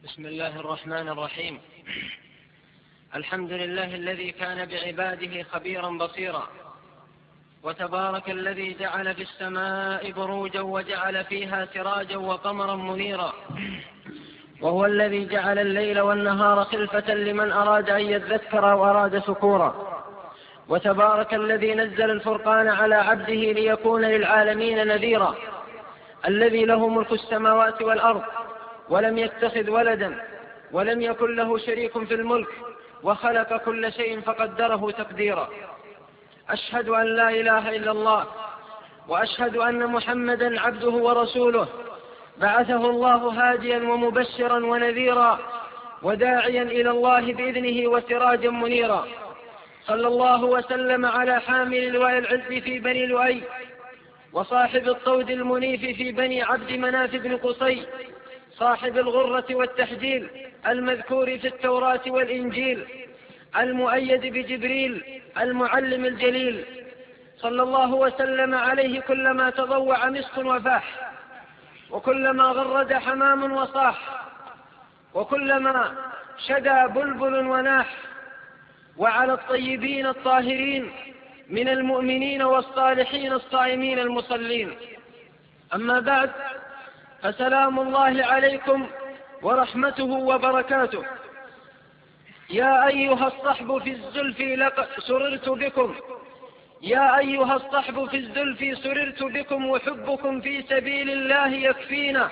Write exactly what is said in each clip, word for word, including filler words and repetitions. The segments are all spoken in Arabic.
بسم الله الرحمن الرحيم. الحمد لله الذي كان بعباده خبيرا بصيرا، وتبارك الذي جعل في السماء بروجا وجعل فيها سراجا وقمرا منيرا، وهو الذي جعل الليل والنهار خلفة لمن أراد أن يذكر وأراد سكورا. وتبارك الذي نزل الفرقان على عبده ليكون للعالمين نذيرا، الذي له ملك السماوات والأرض ولم يتخذ ولدا ولم يكن له شريك في الملك، وخلق كل شيء فقدره تقديرا. أشهد أن لا إله إلا الله، وأشهد أن محمدا عبده ورسوله، بعثه الله هاديا ومبشرا ونذيرا وداعيا إلى الله بإذنه وسراجا منيرا. صلى الله وسلم على حامل لواء العز في بني لؤي، وصاحب الطود المنيف في بني عبد مناف بن قصي، صاحب الغرة والتحجيل المذكور في التوراة والإنجيل، المؤيد بجبريل المعلم الجليل. صلى الله وسلم عليه كلما تضوع مسك وفاح، وكلما غرد حمام وصاح، وكلما شدى بلبل وناح، وعلى الطيبين الطاهرين من المؤمنين والصالحين الصائمين المصلين. أما بعد، فسلام الله عليكم ورحمته وبركاته. يا أيها الصحب في الزلف لقد سررت بكم يا أيها الصحب في الزلف سررت بكم، وحبكم في سبيل الله يكفينا.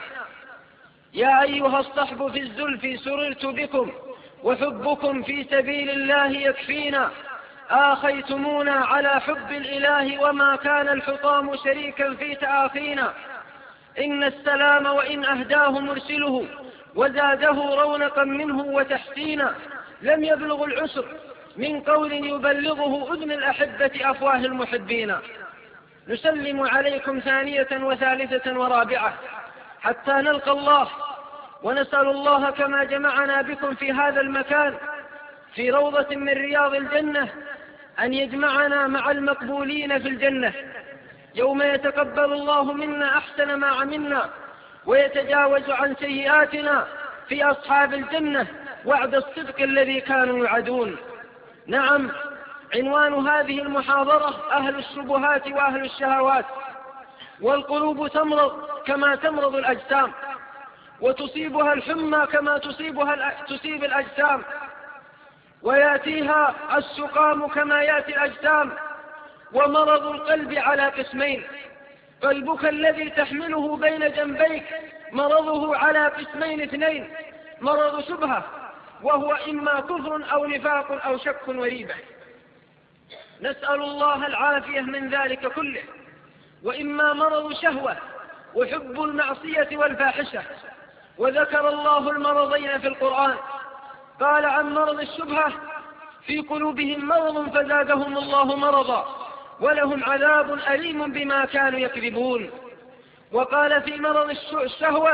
يا أيها الصحب في الزلف سررت بكم، وحبكم في سبيل الله يكفينا. آخيتمونا على حب الإله، وما كان الحطام شريكا في تآخينا. إن السلام وإن أهداه مرسله، وزاده رونقا منه وتحسينا. لم يبلغ العسر من قول يبلغه أذن الأحبة أفواه المحبين. نسلم عليكم ثانية وثالثة ورابعة حتى نلقى الله، ونسأل الله كما جمعنا بكم في هذا المكان في روضة من رياض الجنة أن يجمعنا مع المقبولين في الجنة، يوم يتقبل الله منا أحسن ما عملنا ويتجاوز عن سيئاتنا في أصحاب الجنة وعد الصدق الذي كانوا يعدون. نعم، عنوان هذه المحاضرة أهل الشبهات وأهل الشهوات. والقلوب تمرض كما تمرض الأجسام، وتصيبها الحمى كما تصيبها تصيب الأجسام، ويأتيها السقام كما يأتي الأجسام. ومرض القلب على قسمين: قلبك الذي تحمله بين جنبيك مرضه على قسمين اثنين: مرض شبهة، وهو إما كفر أو نفاق أو شك وريبة، نسأل الله العافية من ذلك كله. وإما مرض شهوة وحب المعصية والفاحشة، وذكر الله المرضين في القرآن. قال عن مرض الشبهة: في قلوبهم مرض فزادهم الله مرضا ولهم عذاب أليم بما كانوا يكذبون. وقال في مرض الشهوة: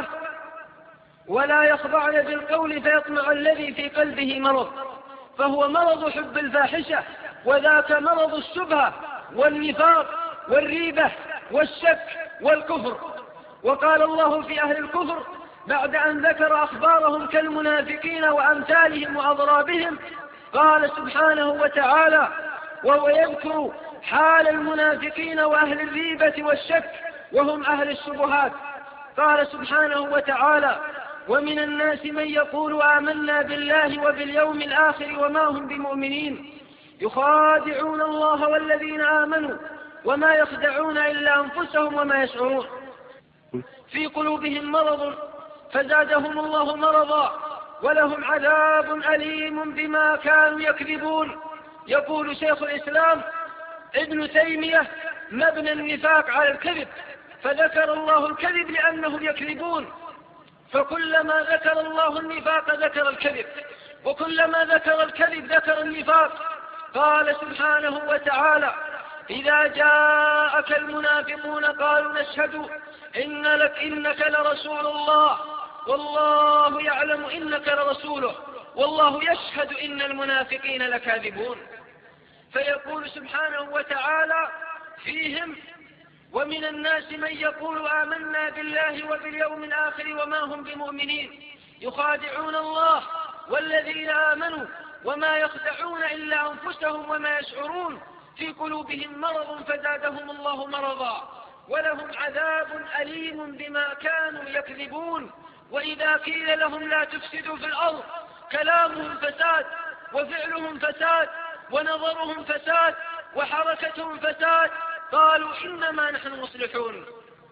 ولا يخضعن بالقول فيطمع الذي في قلبه مرض، فهو مرض حب الفاحشة، وذاك مرض الشبهة والنفاق والريبة والشك والكفر. وقال الله في أهل الكفر بعد أن ذكر أخبارهم كالمنافقين وأمثالهم وأضرابهم، قال سبحانه وتعالى وهو يذكر حال المنافقين وأهل الريبة والشك وهم أهل الشبهات، قال سبحانه وتعالى: ومن الناس من يقول آمنا بالله وباليوم الآخر وما هم بمؤمنين، يخادعون الله والذين آمنوا وما يخدعون إلا أنفسهم وما يشعرون. في قلوبهم مرض فزادهم الله مرضا ولهم عذاب أليم بما كانوا يكذبون. يقول شيخ الإسلام ابن تيمية: مبنى النفاق على الكذب، فذكر الله الكذب لأنهم يكذبون، فكلما ذكر الله النفاق ذكر الكذب، وكلما ذكر الكذب ذكر النفاق. قال سبحانه وتعالى: إذا جاءك المنافقون قالوا نشهد إن لك إنك لرسول الله والله يعلم إنك لرسوله والله يشهد إن المنافقين لكاذبون. فيقول سبحانه وتعالى فيهم: ومن الناس من يقول آمنا بالله وباليوم الآخر وما هم بمؤمنين، يخادعون الله والذين آمنوا وما يخدعون إلا أنفسهم وما يشعرون، في قلوبهم مرض فزادهم الله مرضا ولهم عذاب أليم بما كانوا يكذبون. وإذا قيل لهم لا تفسدوا في الأرض كلامهم فساد وفعلهم فساد ونظرهم فساد وحركتهم فساد، قالوا إنما نحن مصلحون.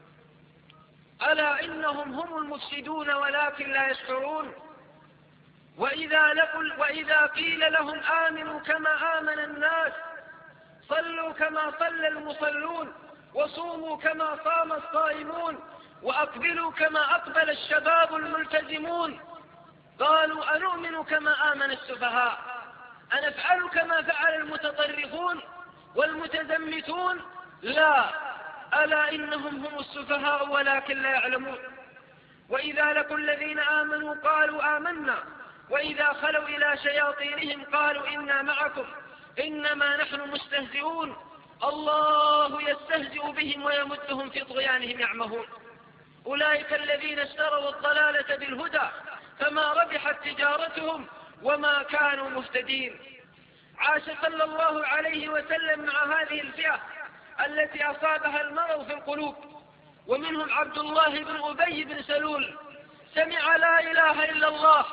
ألا إنهم هم المفسدون ولكن لا يشعرون. وإذا, لقل وإذا قيل لهم آمنوا كما آمن الناس، صلوا كما صلى المصلون، وصوموا كما صام الصائمون، وأقبلوا كما أقبل الشباب الملتزمون، قالوا أنؤمن كما آمن السفهاء، أنفعل كما فعل المتطرفون والمتزمتون؟ لا، ألا إنهم هم السفهاء ولكن لا يعلمون. وإذا لقوا الذين آمنوا قالوا آمنا، وإذا خلوا إلى شياطينهم قالوا إنا معكم إنما نحن مستهزئون، الله يستهزئ بهم ويمدهم في طغيانهم يعمهون. أولئك الذين اشتروا الضلالة بالهدى فما ربحت تجارتهم وما كانوا مهتدين. عاش صلى الله عليه وسلم مع هذه الفئة التي أصابها المرض في القلوب، ومنهم عبد الله بن أبي بن سلول، سمع لا إله إلا الله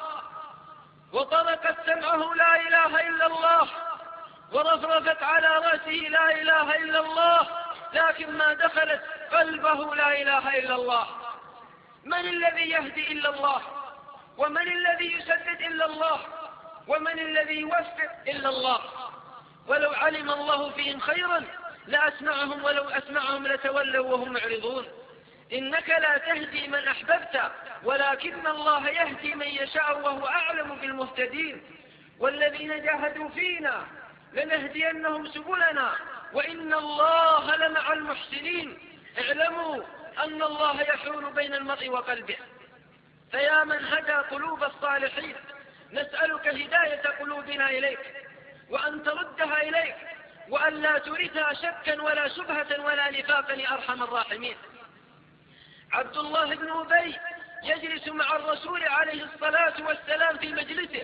وطرقت سمعه لا إله إلا الله ورفرفت على رأسه لا إله إلا الله، لكن ما دخلت قلبه لا إله إلا الله. من الذي يهدي إلا الله؟ ومن الذي يسدد إلا الله؟ ومن الذي يوفق إلا الله؟ ولو علم الله فيهم خيرا لأسمعهم ولو أسمعهم لتولوا وهم معرضون. إنك لا تهدي من أحببت ولكن الله يهدي من يشاء وهو أعلم بالمهتدين. والذين جاهدوا فينا لنهدينهم سبلنا وإن الله لمع المحسنين. اعلموا أن الله يحول بين المرء وقلبه. فيا من هدى قلوب الصالحين، نسألك هداية قلوبنا إليك، وأن تردها إليك، وأن لا تردها شكا ولا شبهة ولا نفاقا يا أرحم الراحمين. عبد الله بن أبي يجلس مع الرسول عليه الصلاة والسلام في مجلسه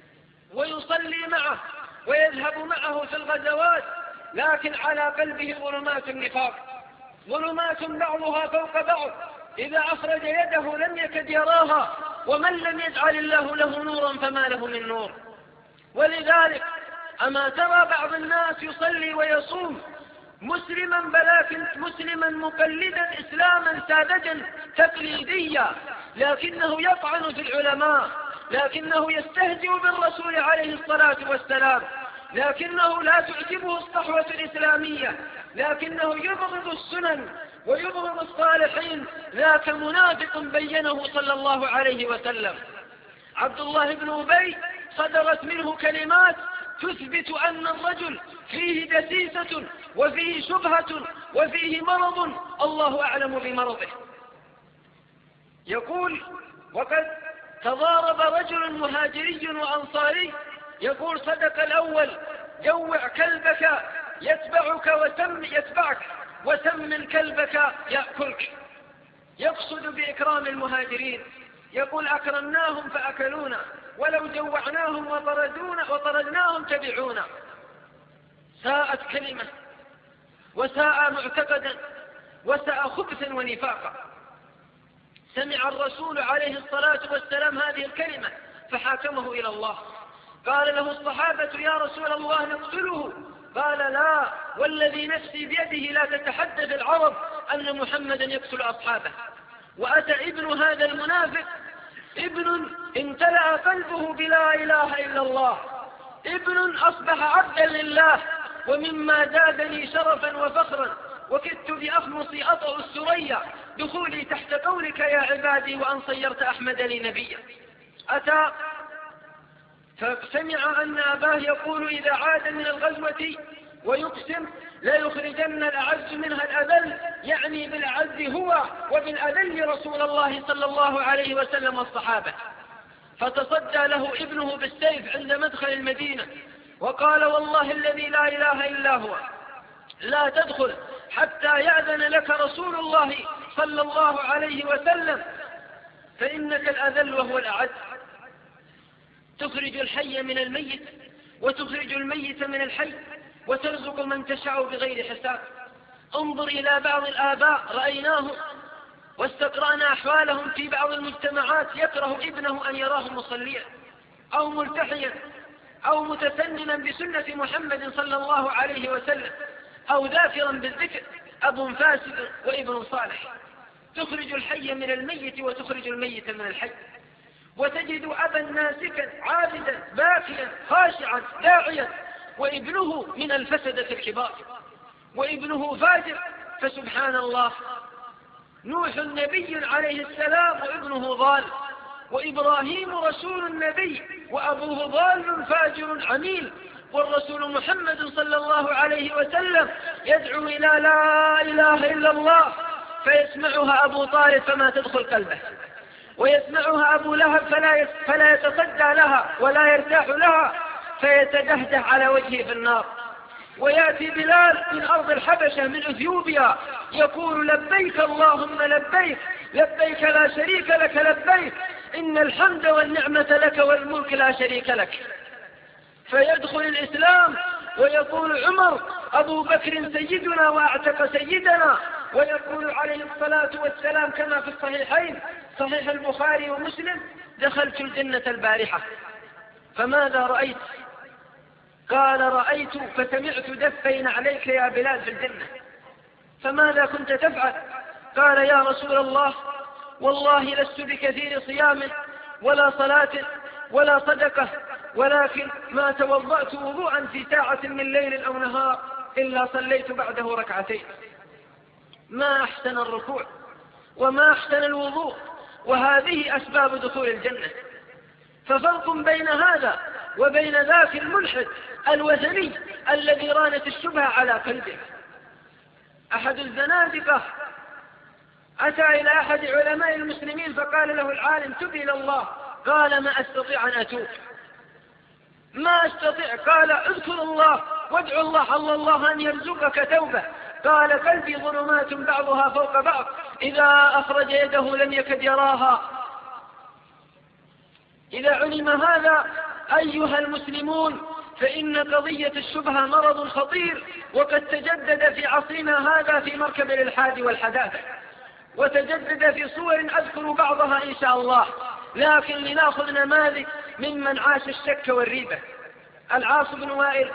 ويصلي معه ويذهب معه في الغزوات، لكن على قلبه ظلمات النفاق، ظلمات بعضها فوق بعض، إذا أخرج يده لم يكد يراها، ومن لم يجعل الله له نورا فما له من نور. ولذلك أما ترى بعض الناس يصلي ويصوم مسلما بلكن مسلما مقلدا إسلاما ساذجا تقليديا، لكنه يطعن في العلماء، لكنه يستهزئ بالرسول عليه الصلاة والسلام، لكنه لا تعجبه الصحوة الإسلامية، لكنه يبغض السنن ويبغض الصالحين، ذاك منافق بينه صلى الله عليه وسلم. عبد الله بن أبي صدرت منه كلمات تثبت أن الرجل فيه دسيسة وفيه شبهة وفيه مرض الله أعلم بمرضه. يقول: وقد تضارب رجل مهاجري وأنصاري، يقول: صدق الأول جوع كلبك يتبعك وسم يتبعك وسمن كلبك يأكلك. يقصد بإكرام المهاجرين، يقول: أكرمناهم فأكلونا، ولو جوعناهم وطردونا وطردناهم تبعونا. ساءت كلمة وساء معتقدا وساء خبثا ونفاقا. سمع الرسول عليه الصلاة والسلام هذه الكلمة فحاكمه إلى الله. قال له الصحابة: يا رسول الله نقتله. قال: لا، والذي نفسي بيده لا تتحدث العرب أن محمدا يقتل أصحابه. وأتى ابن هذا المنافق، ابن امتلأ قلبه بلا إله إلا الله، ابن أصبح عبدا لله، ومما زادني شرفا وفخرا وكدت بأخمصي أطأ السريا دخولي تحت قولك يا عبادي وأن صيرت أحمد لي نبيا. أتى فسمع أن أباه يقول: إذا عاد من الغزوة ويقسم لا يخرجن الأعز منها الأذل، يعني بالأعز هو وبالأذل رسول الله صلى الله عليه وسلم والصحابة. فتصدى له ابنه بالسيف عند مدخل المدينة وقال: والله الذي لا إله إلا هو لا تدخل حتى يأذن لك رسول الله صلى الله عليه وسلم. فإنك الأذل وهو الأعز. تخرج الحي من الميت وتخرج الميت من الحي وترزق من تشاء بغير حساب. انظر إلى بعض الآباء رأيناهم واستقرأنا أحوالهم في بعض المجتمعات، يكره ابنه أن يراه مصليا أو ملتحيا أو متفننا بسنة محمد صلى الله عليه وسلم أو ذاكرا بالذكر، أب فاسد وابن صالح. تخرج الحي من الميت وتخرج الميت من الحي. وتجد أبا ناسكا عابدا باكيا خاشعا داعيا وابنه من الفسدة الكبار وابنه فاجر. فسبحان الله، نوح نبي عليه السلام وابنه ضال، وإبراهيم رسول النبي وأبوه ضال فاجر عميل، والرسول محمد صلى الله عليه وسلم يدعو إلى لا إله إلا الله فيسمعها أبو طالب فما تدخل قلبه، ويسمعها أبو لهب فلا فلا يتصدى لها ولا يرتاح لها فيتدهده على وجهه في النار. ويأتي بلال من أرض الحبشة من إثيوبيا يقول لبيك اللهم لبيك لبيك لا شريك لك لبيك إن الحمد والنعمة لك والملك لا شريك لك. فيدخل الإسلام ويقول عمر أبو بكر سيدنا وأعتق سيدنا، ويقول عليه الصلاة والسلام كما في الصحيحين صحيح البخاري ومسلم دخلت الجنة البارحة فماذا رأيت؟ قال رأيت فسمعت دفين عليك يا بلال في الجنة. فماذا كنت تفعل؟ قال يا رسول الله والله لست بكثير صيام ولا صلاة ولا صدقة، ولكن ما توضأت وضوءا في ساعة من ليل أو نهار إلا صليت بعده ركعتين. ما أحسن الركوع وما أحسن الوضوء، وهذه أسباب دخول الجنة. ففرق بين هذا وبين ذاك الملحد الوثني الذي رانت الشبهة على قلبه. أحد الزنادقة أتى إلى أحد علماء المسلمين فقال له العالم تب إلى الله، قال ما أستطيع أن أتوب. ما أستطيع. قال اذكر الله وادعو الله الله الله أن يرزقك توبة. قال قلبي ظلمات بعضها فوق بعض إذا أخرج يده لم يكد يراها. إذا علم هذا أيها المسلمون فإن قضية الشبهة مرض خطير، وقد تجدد في عصرنا هذا في مركب الإلحاد والحداثة، وتجدد في صور أذكر بعضها إن شاء الله، لكن لنأخذ نماذج ممن عاش الشك والريبة. العاص بن وائل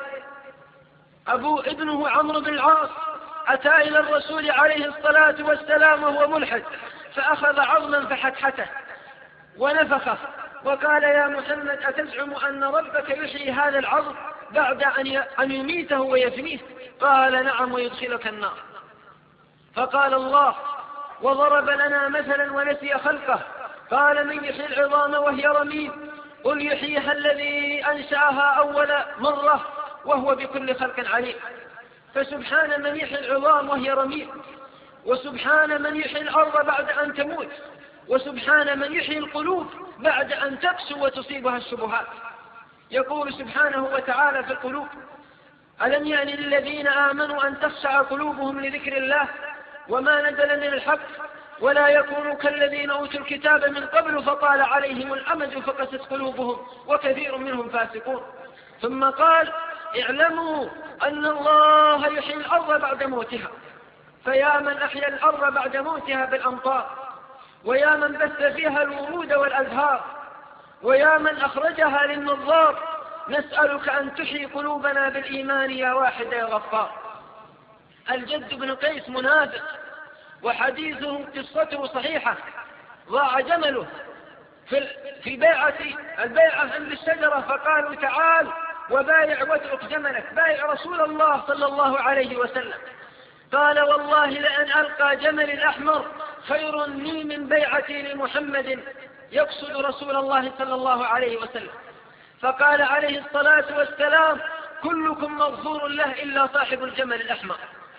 أبو ابنه عمرو بن العاص أتى إلى الرسول عليه الصلاة والسلام وهو ملحد، فأخذ عظما فحتحته ونفخه وقال يا محمد أتزعم أن ربك يحيي هذا العظم بعد أن يميته ويفنيه؟ قال نعم ويدخلك النار. فقال الله وضرب لنا مثلا ونسي خلقه قال من يحيي العظام وهي رميم قل يحييها الذي أنشأها أول مرة وهو بكل خلق عليم. فسبحان من يحيي العظام وهي رميم، وسبحان من يحيي الأرض بعد أن تموت، وسبحان من يحيي القلوب بعد أن تقسو وتصيبها الشبهات. يقول سبحانه وتعالى في القلوب ألم يأن للذين آمنوا أن تخشع قلوبهم لذكر الله وما نزل من الحق ولا يكونوا كالذين أوتوا الكتاب من قبل فطال عليهم الأمد فقست قلوبهم وكثير منهم فاسقون. ثم قال اعلموا أن الله يحيي الأرض بعد موتها، فيا من أحيا الأرض بعد موتها بالأمطار، ويا من بث فيها الورود والأزهار، ويا من أخرجها للنظار، نسألك أن تحيي قلوبنا بالإيمان يا واحد يا غفار. الجد بن قيس منافق، وحديثه قصته صحيحة. ضاع جمله في في بيعة البيعة عند الشجرة فقالوا تعال وبايع واترك جملك، بايع رسول الله صلى الله عليه وسلم. قال والله لأن ألقى جمل الأحمر خير لي من بيعتي لمحمد، يقصد رسول الله صلى الله عليه وسلم. فقال عليه الصلاة والسلام كلكم مغفور له إلا صاحب الجمل الأحمر.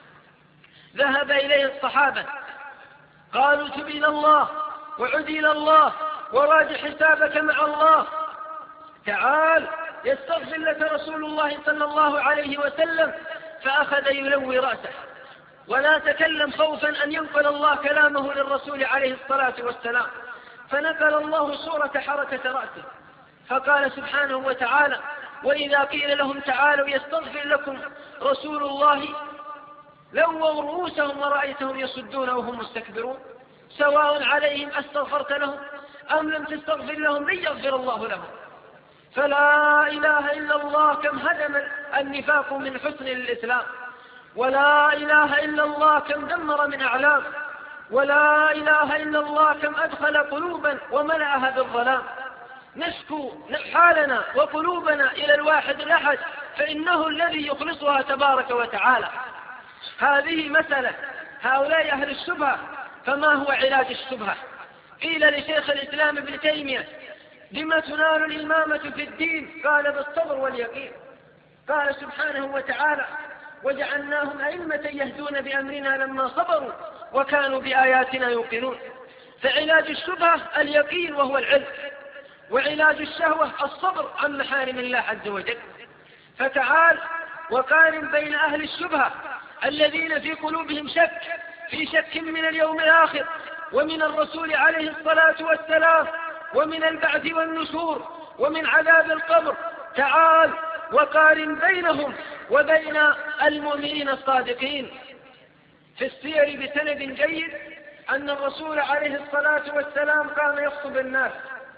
ذهب إليه الصحابة قالوا تب إلى الله وعد إلى الله وراجع حسابك مع الله، تعال يستغفر لك رسول الله صلى الله عليه وسلم. فأخذ يلوي رأسه ولا تكلم خوفا أن ينقل الله كلامه للرسول عليه الصلاة والسلام. فنقل الله صورة حركة رأسه فقال سبحانه وتعالى: وإذا قيل لهم تعالوا يستغفر لكم رسول الله لووا رؤوسهم ورأيتهم يصدون وهم مستكبرون سواء عليهم أستغفرت لهم أم لم تستغفر لهم لن يغفر الله لهم. فلا إله إلا الله كم هدم النفاق من حسن الإسلام، ولا إله إلا الله كم دمر من أعلام، ولا إله إلا الله كم أدخل قلوبا وملأها بالظلام. نشكو حالنا وقلوبنا إلى الواحد الأحد فإنه الذي يخلصها تبارك وتعالى. هذه مسألة هؤلاء أهل الشبهة. فما هو علاج الشبهة؟ قيل لشيخ الإسلام ابن تيمية: بما تنال الإمامة في الدين؟ قال: بالصبر واليقين. قال سبحانه وتعالى: وجعلناهم أئمة يهدون بأمرنا لما صبروا وكانوا بآياتنا يوقنون. فعلاج الشبهة اليقين وهو العلم، وعلاج الشهوة الصبر عن محارم الله عز وجل. فتعال وقارن بين أهل الشبهة الذين في قلوبهم شك في شك من اليوم الآخر ومن الرسول عليه الصلاة والسلام ومن البعث والنشور ومن عذاب القبر. تعال وقارن بينهم وبين المؤمنين الصادقين. في السير بسند جيد أن الرسول عليه الصلاة والسلام كان يخطب الناس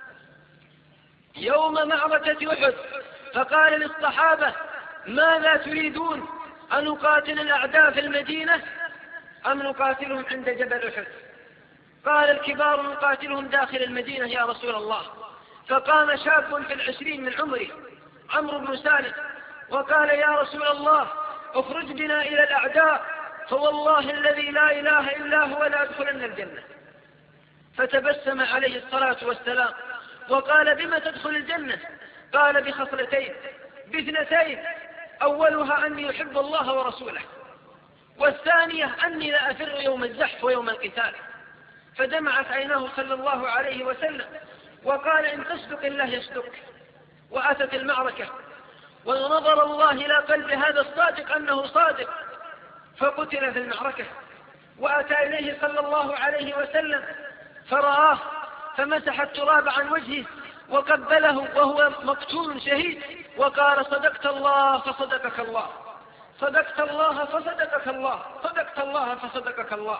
يوم معركة أحد فقال للصحابة: ماذا تريدون؟ أن نقاتل الأعداء في المدينة أم نقاتلهم عند جبل أحد؟ قال الكبار: نقاتلهم داخل المدينة يا رسول الله. فقام شاب في العشرين من عمره عمرو بن سالم وقال: يا رسول الله اخرج بنا إلى الأعداء فوالله الذي لا إله إلا هو لا أدخلن الجنة. فتبسم عليه الصلاة والسلام وقال: بما تدخل الجنة؟ قال: بخصلتين باثنتين، أولها أني يحب الله ورسوله، والثانية أني لا أفر يوم الزحف ويوم القتال. فدمعت عيناه صلى الله عليه وسلم وقال: إن تصدق الله يصدق. وأتت المعركة ونظر الله إلى قلب هذا الصادق أنه صادق فقتل في المعركة. وأتى إليه صلى الله عليه وسلم فرآه فمسح التراب عن وجهه وقبله وهو مقتول شهيد وقال: صدقت الله فصدقك الله، صدقت الله فصدقك الله، صدقت الله فصدقك الله.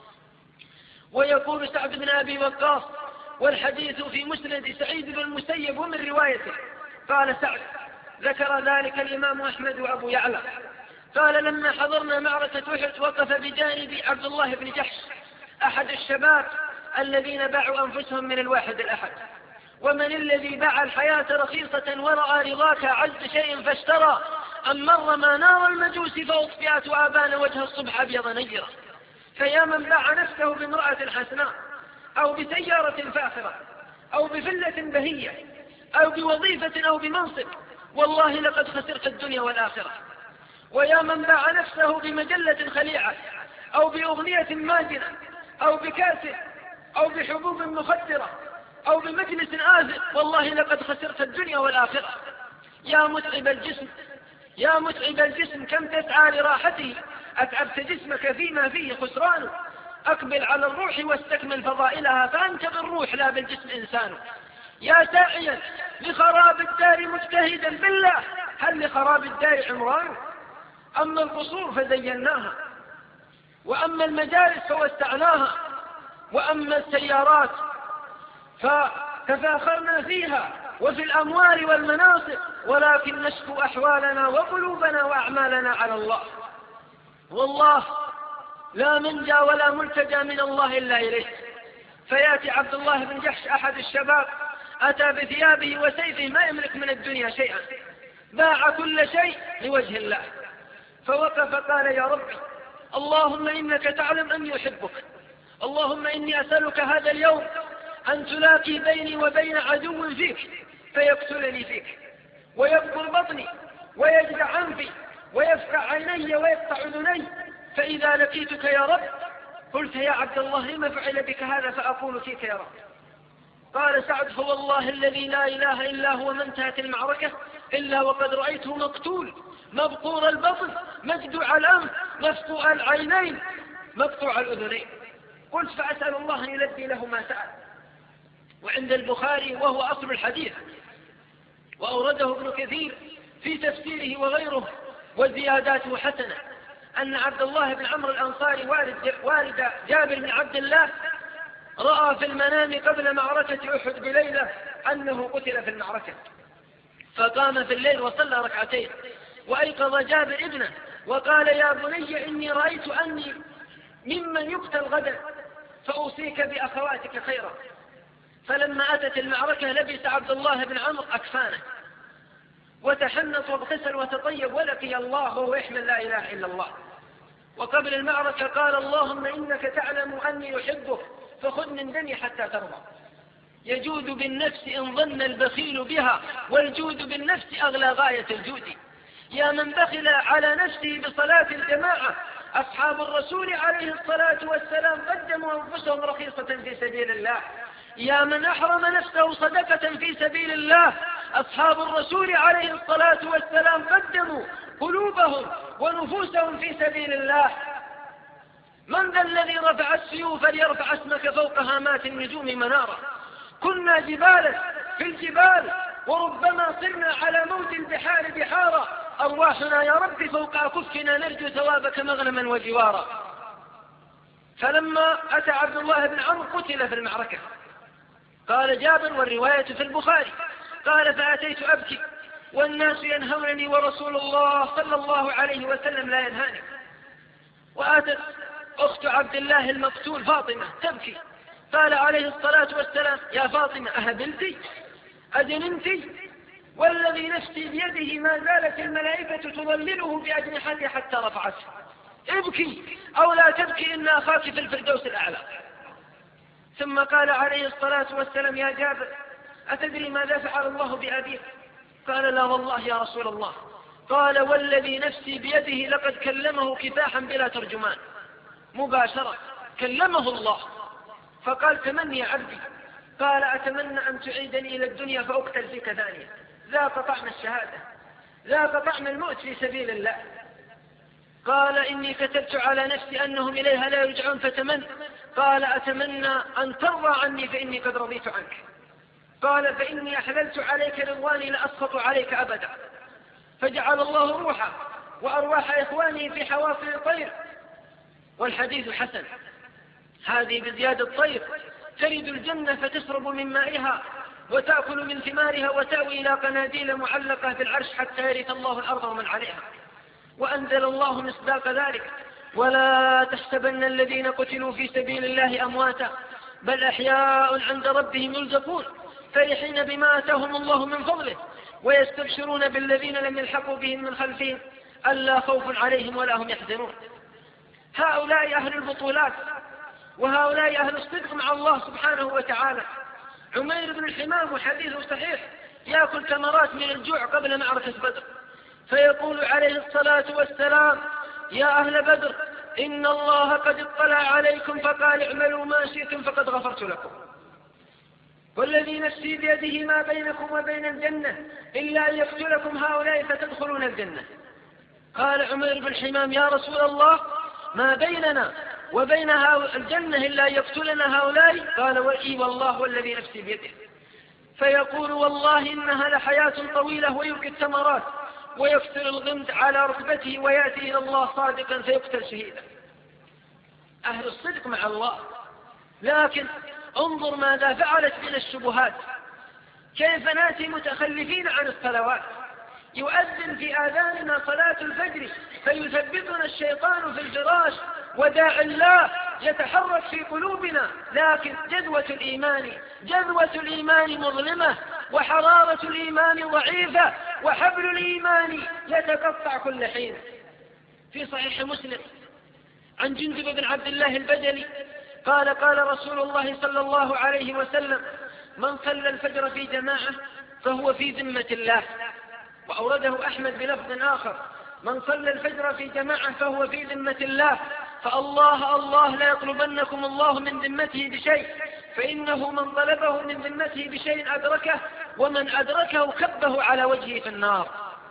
ويقول سعد بن أبي وقاص والحديث في مسند سعيد بن المسيب ومن روايته قال سعد: ذكر ذلك الإمام أحمد وأبو يعلى قال: لما حضرنا معركة أحد وقف بجانبي عبد الله بن جحش أحد الشباب الذين باعوا أنفسهم من الواحد الأحد. ومن الذي باع الحياة رخيصة ورأى رضاك عز شيء فاشترى أم مر ما نار المجوس فأطفئت وأبان وجه الصبح أبيض نيرا. فيا من باع نفسه بامرأة حسناء أو بسيارة فاخرة أو بفلة بهية أو بوظيفة أو بمنصب، والله لقد خسرت الدنيا والآخرة. ويا من باع نفسه بمجلة خليعة أو بأغنية ماجنة أو بكاسة أو بحبوب مخدرة أو بمجلس آذن، والله لقد خسرت الدنيا والآخرة. يا متعب الجسم يا متعب الجسم كم تسعى لراحته، أتعبت جسمك فيما فيه خسران. أقبل على الروح واستكمل فضائلها فأنت بالروح لا بالجسم إنسان. يا ساعيا لخراب الدار مجتهدا بالله، هل لخراب الدار عمران؟ أما القصور فزيناها، وأما المجالس فوسعناها، وأما السيارات فتفاخرنا فيها وفي الأموال والمناصب، ولكن نشكو أحوالنا وقلوبنا وأعمالنا على الله. والله لا منجى ولا ملتجى من الله إلا إليه. فيأتي عبد الله بن جحش أحد الشباب أتى بثيابه وسيفه ما يملك من الدنيا شيئا، باع كل شيء لوجه الله. فوقف قال: يا ربي اللهم إنك تعلم أني أحبك، اللهم إني أسألك هذا اليوم أن تلاقي بيني وبين عدو فيك فيقتلني فيك ويبقر بطني ويجدع أنفي ويفقع عيني ويقطع أذني، فإذا لقيتك يا رب قلت: يا عبد الله لما فعل بك هذا؟ فأقول فيك يا رب. قال سعد: فوالله الذي لا إله إلا هو ما انتهت المعركة إلا وقد رأيته مقتول مبقور البطن مجدوع الأنف مفقوع العينين مقطوع الأذنين. قلت: فأسأل الله أن يلبي له ما سأل. وعند البخاري وهو أصل الحديث، وأورده ابن كثير في تفسيره وغيره، وزياداته حسنة، أن عبد الله بن عمرو الأنصاري والد, والد جابر بن عبد الله رأى في المنام قبل معركة أحد بليلة أنه قتل في المعركة، فقام في الليل وصلى ركعتين وأيقظ جابر ابنه وقال: يا بني إني رأيت أني ممن يقتل غدا، فأوصيك بأخواتك خيرا. فلما أتت المعركة لبس عبد الله بن عمرو أكفانه وتحنط واغتسل وتطيب ولقي الله وهو يحمل لا إله إلا الله. وقبل المعركة قال: اللهم إنك تعلم أني أحبك فخذ من دمي حتى ترضى. يجود بالنفس إن ظن البخيل بها، والجود بالنفس أغلى غاية الجود. يا من بخل على نفسه بصلاة الجماعة، أصحاب الرسول عليه الصلاة والسلام قدموا أنفسهم رخيصة في سبيل الله. يا من أحرم نفسه صدقة في سبيل الله، أصحاب الرسول عليه الصلاة والسلام قدموا قلوبهم ونفوسهم في سبيل الله. من ذا الذي رفع السيوف ليرفع اسمك فوق هامات النجوم منارا؟ كنا جبالا في الجبال وربما صرنا على موت البحار بحارا، أرواحنا يا رب فوق أكفنا نرجو ثوابك مغنما وجوارا. فلما أتى عبد الله بن عمرو قتل في المعركة. قال جابر والرواية في البخاري قال: فأتيت أبكي والناس ينهونني ورسول الله صلى الله عليه وسلم لا ينهاني. وأتت أخت عبد الله المقتول فاطمة تبكي، قال عليه الصلاة والسلام: يا فاطمة أهبلتي أجننتي؟ والذي نفسي بيده ما زالت الملائكة تظلله بأجنحتها حتى رفعته. ابكي أو لا تبكي إن أخاك في الفردوس الأعلى. ثم قال عليه الصلاة والسلام: يا جابر أتدري ماذا فعل الله بأبيك؟ قال: لا والله يا رسول الله. قال: والذي نفسي بيده لقد كلمه كفاحا بلا ترجمان، مباشرة كلمه الله. فقال: تمني يا عبدي. قال: أتمنى أن تعيدني إلى الدنيا فأقتل فيك ثانية. ذاق طعم الشهادة، ذاق طعم الموت في سبيل الله. قال: إني كتبت على نفسي أنهم إليها لا يرجعون فتمن. قال: أتمنى أن ترضى عني فإني قد رضيت عنك. قال: فإني أحللت عليك رضواني لأسخط عليك أبدا. فجعل الله روحه وأرواح إخوانه في حواصل الطير. والحديث حسن. هذه بزيادة الطير ترد الجنة فتشرب من مائها وتأكل من ثمارها وتأوي إلى قناديل معلقة في العرش حتى يرث الله الأرض ومن عليها. وأنزل الله مصداق ذلك: ولا تحسبن الذين قتلوا في سبيل الله أمواتا بل أحياء عند ربهم يرزقون فرحين بما آتاهم الله من فضله ويستبشرون بالذين لم يلحقوا بهم من خلفهم ألا خوف عليهم ولا هم يحزنون. هؤلاء أهل البطولات، وهؤلاء أهل الصدق مع الله سبحانه وتعالى. عمير بن الحمام وحديثه صحيح يأكل تمرات من الجوع قبل معركة بدر، فيقول عليه الصلاة والسلام: يا أهل بدر إن الله قد اطلع عليكم فقال اعملوا ما شئتم فقد غفرت لكم، والذي نفسي بيده ما بينكم وبين الجنة إلا أن يقتلكم هؤلاء فتدخلون الجنة. قال عمير بن الحمام: يا رسول الله ما بيننا وبين الجنة إلا يقتلنا هؤلاء؟ قال: وإي والله والذي نفسي بيده. فيقول: والله إنها لحياة طويلة ويبكي التمرات ويكسر الغمد على ركبته ويأتي إلى الله صادقا فيقتل شهيدا. أهل الصدق مع الله. لكن انظر ماذا فعلت من الشبهات، كيف ناتي متخلفين عن الصلوات، يؤذن في آذاننا صلاة الفجر فيثبتنا الشيطان في الفراش وداع الله يتحرك في قلوبنا، لكن جذوة الإيمان جذوة الإيمان مظلمة وحرارة الإيمان ضعيفة وحبل الإيمان يتقطع كل حين. في صحيح مسلم عن جندب بن عبد الله البجلي قال: قال رسول الله صلى الله عليه وسلم: من صلى الفجر في جماعة فهو في ذمة الله. وأورده أحمد بلفظ آخر: من صلى الفجر في جماعة فهو في ذمة الله، فالله الله لا يطلبنكم الله من ذمته بشيء، فإنه من طلبه من ذمته بشيء أدركه، ومن أدركه كبه على وجهه في النار.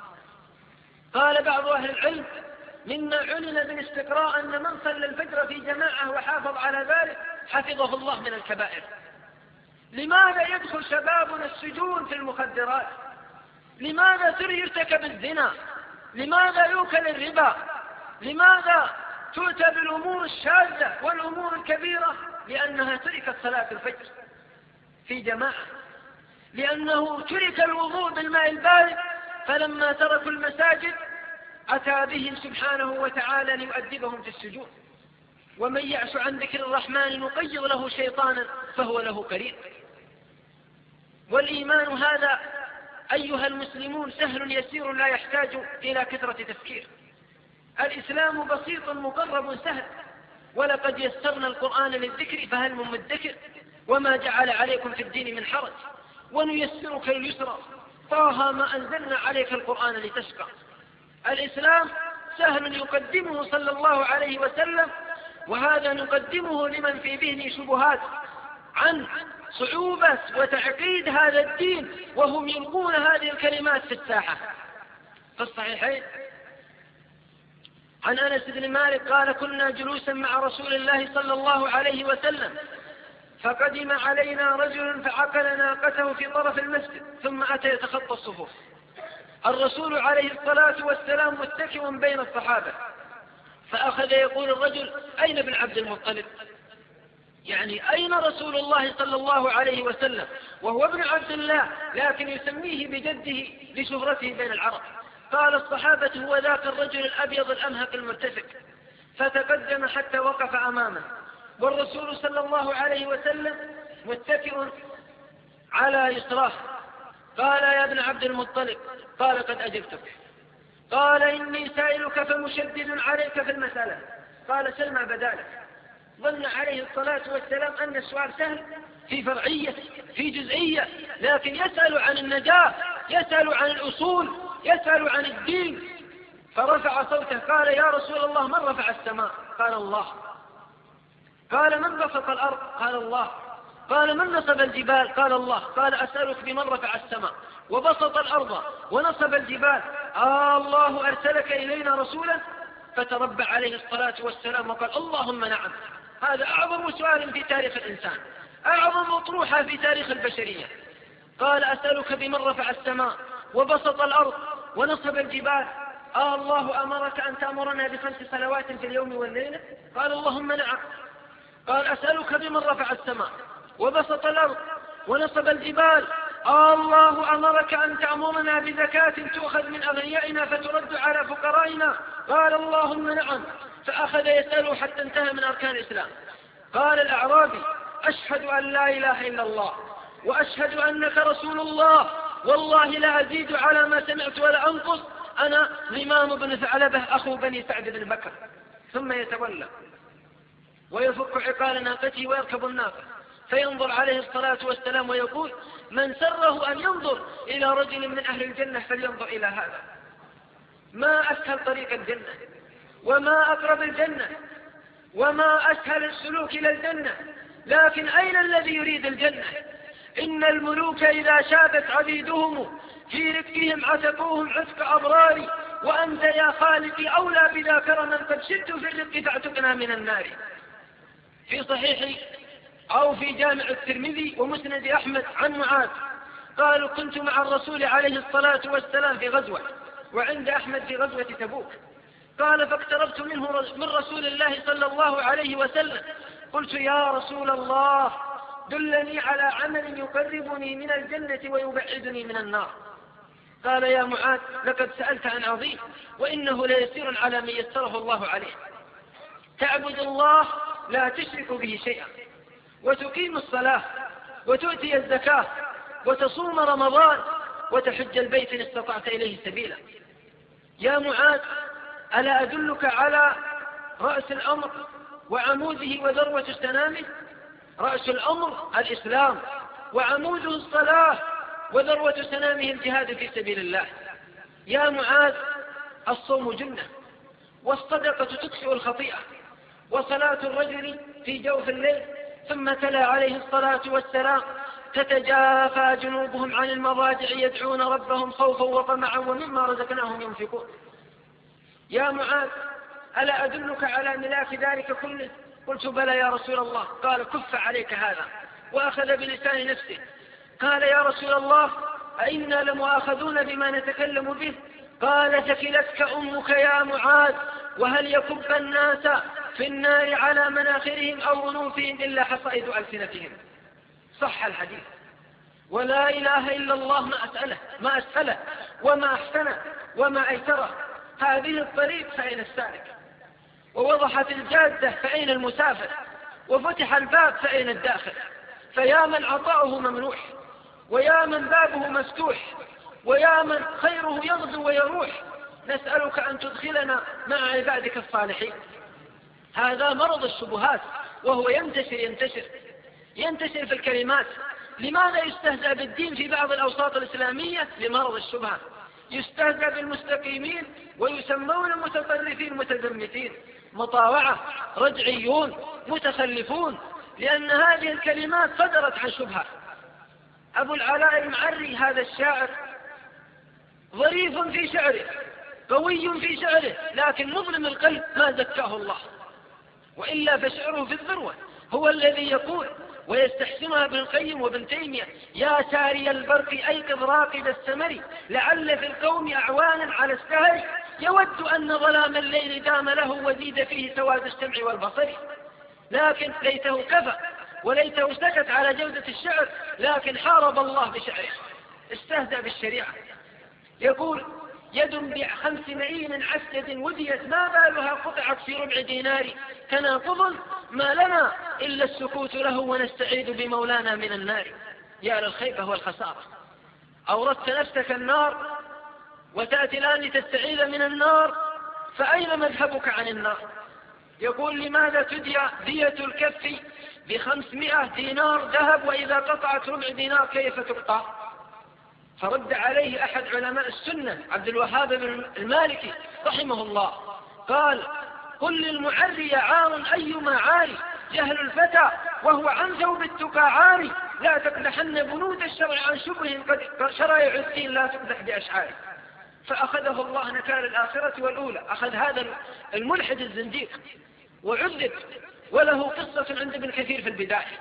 قال بعض أهل العلم: مما علم بالاستقراء أن من صلى الفجر في جماعة وحافظ على ذلك حفظه الله من الكبائر. لماذا يدخل شبابنا السجون في المخدرات؟ لماذا يرتكب الزنا؟ لماذا يؤكل الربا؟ لماذا تؤتى بالأمور الشاذة والأمور الكبيرة؟ لأنها تركت صلاة الفجر في جماعة، لأنه ترك الوضوء بالماء البارد، فلما تركوا المساجد أتى بهم سبحانه وتعالى ليؤدبهم في السجود. ومن يعش عن ذكر الرحمن نقيض له شيطانا فهو له قرين. والإيمان هذا أيها المسلمون سهل يسير لا يحتاج إلى كثرة تفكير. الإسلام بسيط مقرب سهل، ولقد يسرنا القرآن للذكر فهل من مدكر، وما جعل عليكم في الدين من حرج ونيسرك اليسرى، طه ما أنزلنا عليك القرآن لتشقى. الإسلام سهل يقدمه صلى الله عليه وسلم، وهذا نقدمه لمن في ذهنه شبهات عن صعوبة وتعقيد هذا الدين، وهم يلقون هذه الكلمات في الساحة. في الصحيحين عن أنس بن مالك قال: كنا جلوسا مع رسول الله صلى الله عليه وسلم، فقدم علينا رجل فعقل ناقته في طرف المسجد، ثم أتى يتخطى الصفوف. الرسول عليه الصلاة والسلام متكئ بين الصحابة، فأخذ يقول الرجل: أين ابن عبد المطلب؟ يعني أين رسول الله صلى الله عليه وسلم وهو ابن عبد الله، لكن يسميه بجده لشهرته بين العرب. قال الصحابة: هو ذاك الرجل الأبيض الأمهق المرتفق. فتقدم حتى وقف أمامه، والرسول صلى الله عليه وسلم متكئ على يسراه. قال: يا ابن عبد المطلب. قال: قد أجبتك. قال: إني سائلك فمشدد عليك في المسألة. قال: سل ما بدالك. ظن عليه الصلاة والسلام أن السؤال سهل في فرعية في جزئية، لكن يسأل عن النجاة، يسأل عن الأصول، يسأل عن الدين. فرفع صوته قال: يا رسول الله، من رفع السماء؟ قال: الله. قال: من بسط الأرض؟ قال: الله. قال: من نصب الجبال؟ قال: الله. قال: أسألك بمن رفع السماء وبسط الأرض ونصب الجبال، آه الله أرسلك إلينا رسولا؟ فتربع عليه الصلاة والسلام وقال: اللهم نعم. هذا أعظم سؤال في تاريخ الإنسان، أعظم مطروحة في تاريخ البشرية. قال: أسألك بمن رفع السماء وبسط الأرض ونصب الجبال، آه الله أمرك أن تأمرنا بخمس صلوات في اليوم والليلة؟ قال: اللهم نعم. قال: أسألك بمن رفع السماء وبسط الأرض ونصب الجبال، آه الله أمرك أن تأمرنا بزكاة تؤخذ من أغنيائنا فترد على فقرائنا؟ قال: اللهم نعم. فأخذ يسأله حتى انتهى من أركان الإسلام. قال الأعرابي: أشهد أن لا إله إلا الله وأشهد أنك رسول الله، والله لا أزيد على ما سمعت ولا أنقص، أنا غمام بن ثعلبة أخو بني سعد بن بكر. ثم يتولى ويفك عقال ناقته ويركب الناقة، فينظر عليه الصلاة والسلام ويقول: من سره أن ينظر إلى رجل من أهل الجنة فلينظر إلى هذا. ما أسهل طريق الجنة، وما أقرب الجنة، وما أسهل السلوك إلى الجنة، لكن أين الذي يريد الجنة؟ إن الملوك إذا شابت عبيدهم في ركهم عتقوهم عتق أبرار، وأنت يا خالقي أولى بذا كرما، قد شدت في الرق فاعتقنا من النار. في صحيح أو في جامع الترمذي ومسند أحمد عن معاذ قالوا: كنت مع الرسول عليه الصلاة والسلام في غزوة، وعند أحمد في غزوة تبوك. قال: فاقتربت منه من رسول الله صلى الله عليه وسلم، قلت: يا رسول الله، دلني على عمل يقربني من الجنة ويبعدني من النار. قال: يا معاذ، لقد سألت عن عظيم، وإنه ليسير على من يسره الله عليه. تعبد الله لا تشرك به شيئا، وتقيم الصلاة، وتؤتي الزكاة، وتصوم رمضان، وتحج البيت إن استطعت إليه سبيلا. يا معاذ، ألا أدلك على رأس الأمر وعموده وذروة سنامه؟ رأس الأمر الإسلام، وعموده الصلاة، وذروة سنامه الجهاد في سبيل الله. يا معاذ، الصوم جنة، والصدقة تكسئ الخطيئة، وصلاة الرجل في جوف الليل. ثم تلا عليه الصلاة والسلام: تتجافى جنوبهم عن المضاجع يدعون ربهم خوفا وطمعا ومما رزقناهم ينفقون. يا معاذ، ألا أدلك على ملاك ذلك كله؟ قلت: بلى يا رسول الله. قال: كف عليك هذا، وأخذ بلسان نفسه قال يا رسول الله أئنا لمؤاخذون بما نتكلم به؟ قال ثكلتك أمك يا معاذ، وهل يكب الناس في النار على مناخرهم أو أنوفهم إلا حصائد ألسنتهم. صح الحديث. ولا إله إلا الله ما أسأله ما أسأله وما أحسنه وما أيسره. هذه الطريق فأين السالك؟ ووضحت الجادة فأين المسافر؟ وفتح الباب فأين الداخل؟ فيا من عطاؤه ممنوح، ويا من بابه مفتوح، ويا من خيره يغدو ويروح، نسألك أن تدخلنا مع عبادك الصالحين. هذا مرض الشبهات، وهو ينتشر ينتشر ينتشر في الكلمات. لماذا يستهزأ بالدين في بعض الأوساط الإسلامية؟ لمرض الشبهة. يستهزأ بالمستقيمين ويسمون المتطرفين متزمتين، مطاوعة، رجعيون، متخلفون، لأن هذه الكلمات صدرت عن شبهة. أبو العلاء المعري هذا الشاعر ظريف في شعره، قوي في شعره، لكن مظلم القلب ما زكاه الله، وإلا فشعره في الذروة. هو الذي يقول ويستحسنها ابن القيم وابن تيمية: يا ساري البرق أيقظ راقد السمر، لعل في القوم أعوانا على السهر، يود أن ظلام الليل دام له وزيد فيه سواد السمع والبصر. لكن ليته كفى، وليته سكت على جودة الشعر، لكن حارب الله بشعره، استهزأ بالشريعة. يقول: يد بخمس معين عسجد وديت، ما بالها قطعت في ربع دينار، تناقض ما لنا إلا السكوت له، ونستعيد بمولانا من النار. يا للخيبة والخسارة، أوردت نفسك النار وتأتي الآن لتستعيد من النار، فأين مذهبك عن النار؟ يقول: لماذا تدي دية الكف بخمسمائة دينار ذهب، وإذا قطعت ربع دينار كيف تقطع؟ فرد عليه أحد علماء السنة عبد الوهاب بن المالكي رحمه الله، قال: قل للمعري عار أيما عاري، جهل الفتى وهو عن ثوب التقى عاري، لا تقدحن بنود الشرع عن شبه قد شرائع الدين لا تقدح بأشعاره. فأخذه الله نكال الآخرة والأولى. أخذ هذا الملحد الزنديق وعذب، وله قصة عند ابن كثير في البداية.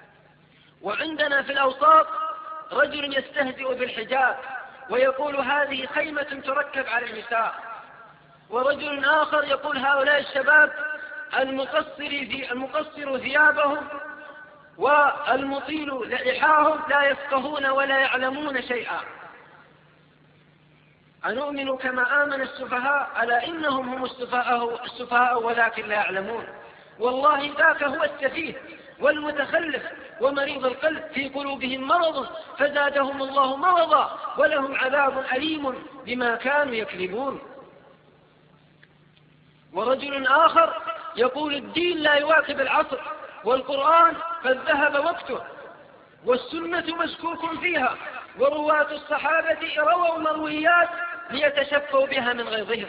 وعندنا في الأوساط رجل يستهزئ بالحجاب ويقول: هذه خيمة تركب على النساء. ورجل آخر يقول: هؤلاء الشباب المقصر, المقصر ثيابهم والمطيل لحاهم لا يفقهون ولا يعلمون شيئا. أنؤمن كما آمن السفهاء، ألا إنهم هم السفهاء ولكن لا يعلمون. والله ذاك هو السفيه والمتخلف ومريض القلب، في قلوبهم مرض فزادهم الله مرضا، ولهم عذاب أليم بما كانوا يكذبون. ورجل آخر يقول: الدين لا يواكب العصر، والقرآن قد ذهب وقته، والسنة مشكوك فيها، ورواة الصحابة رووا مرويات ليتشفوا بها من غيظهم،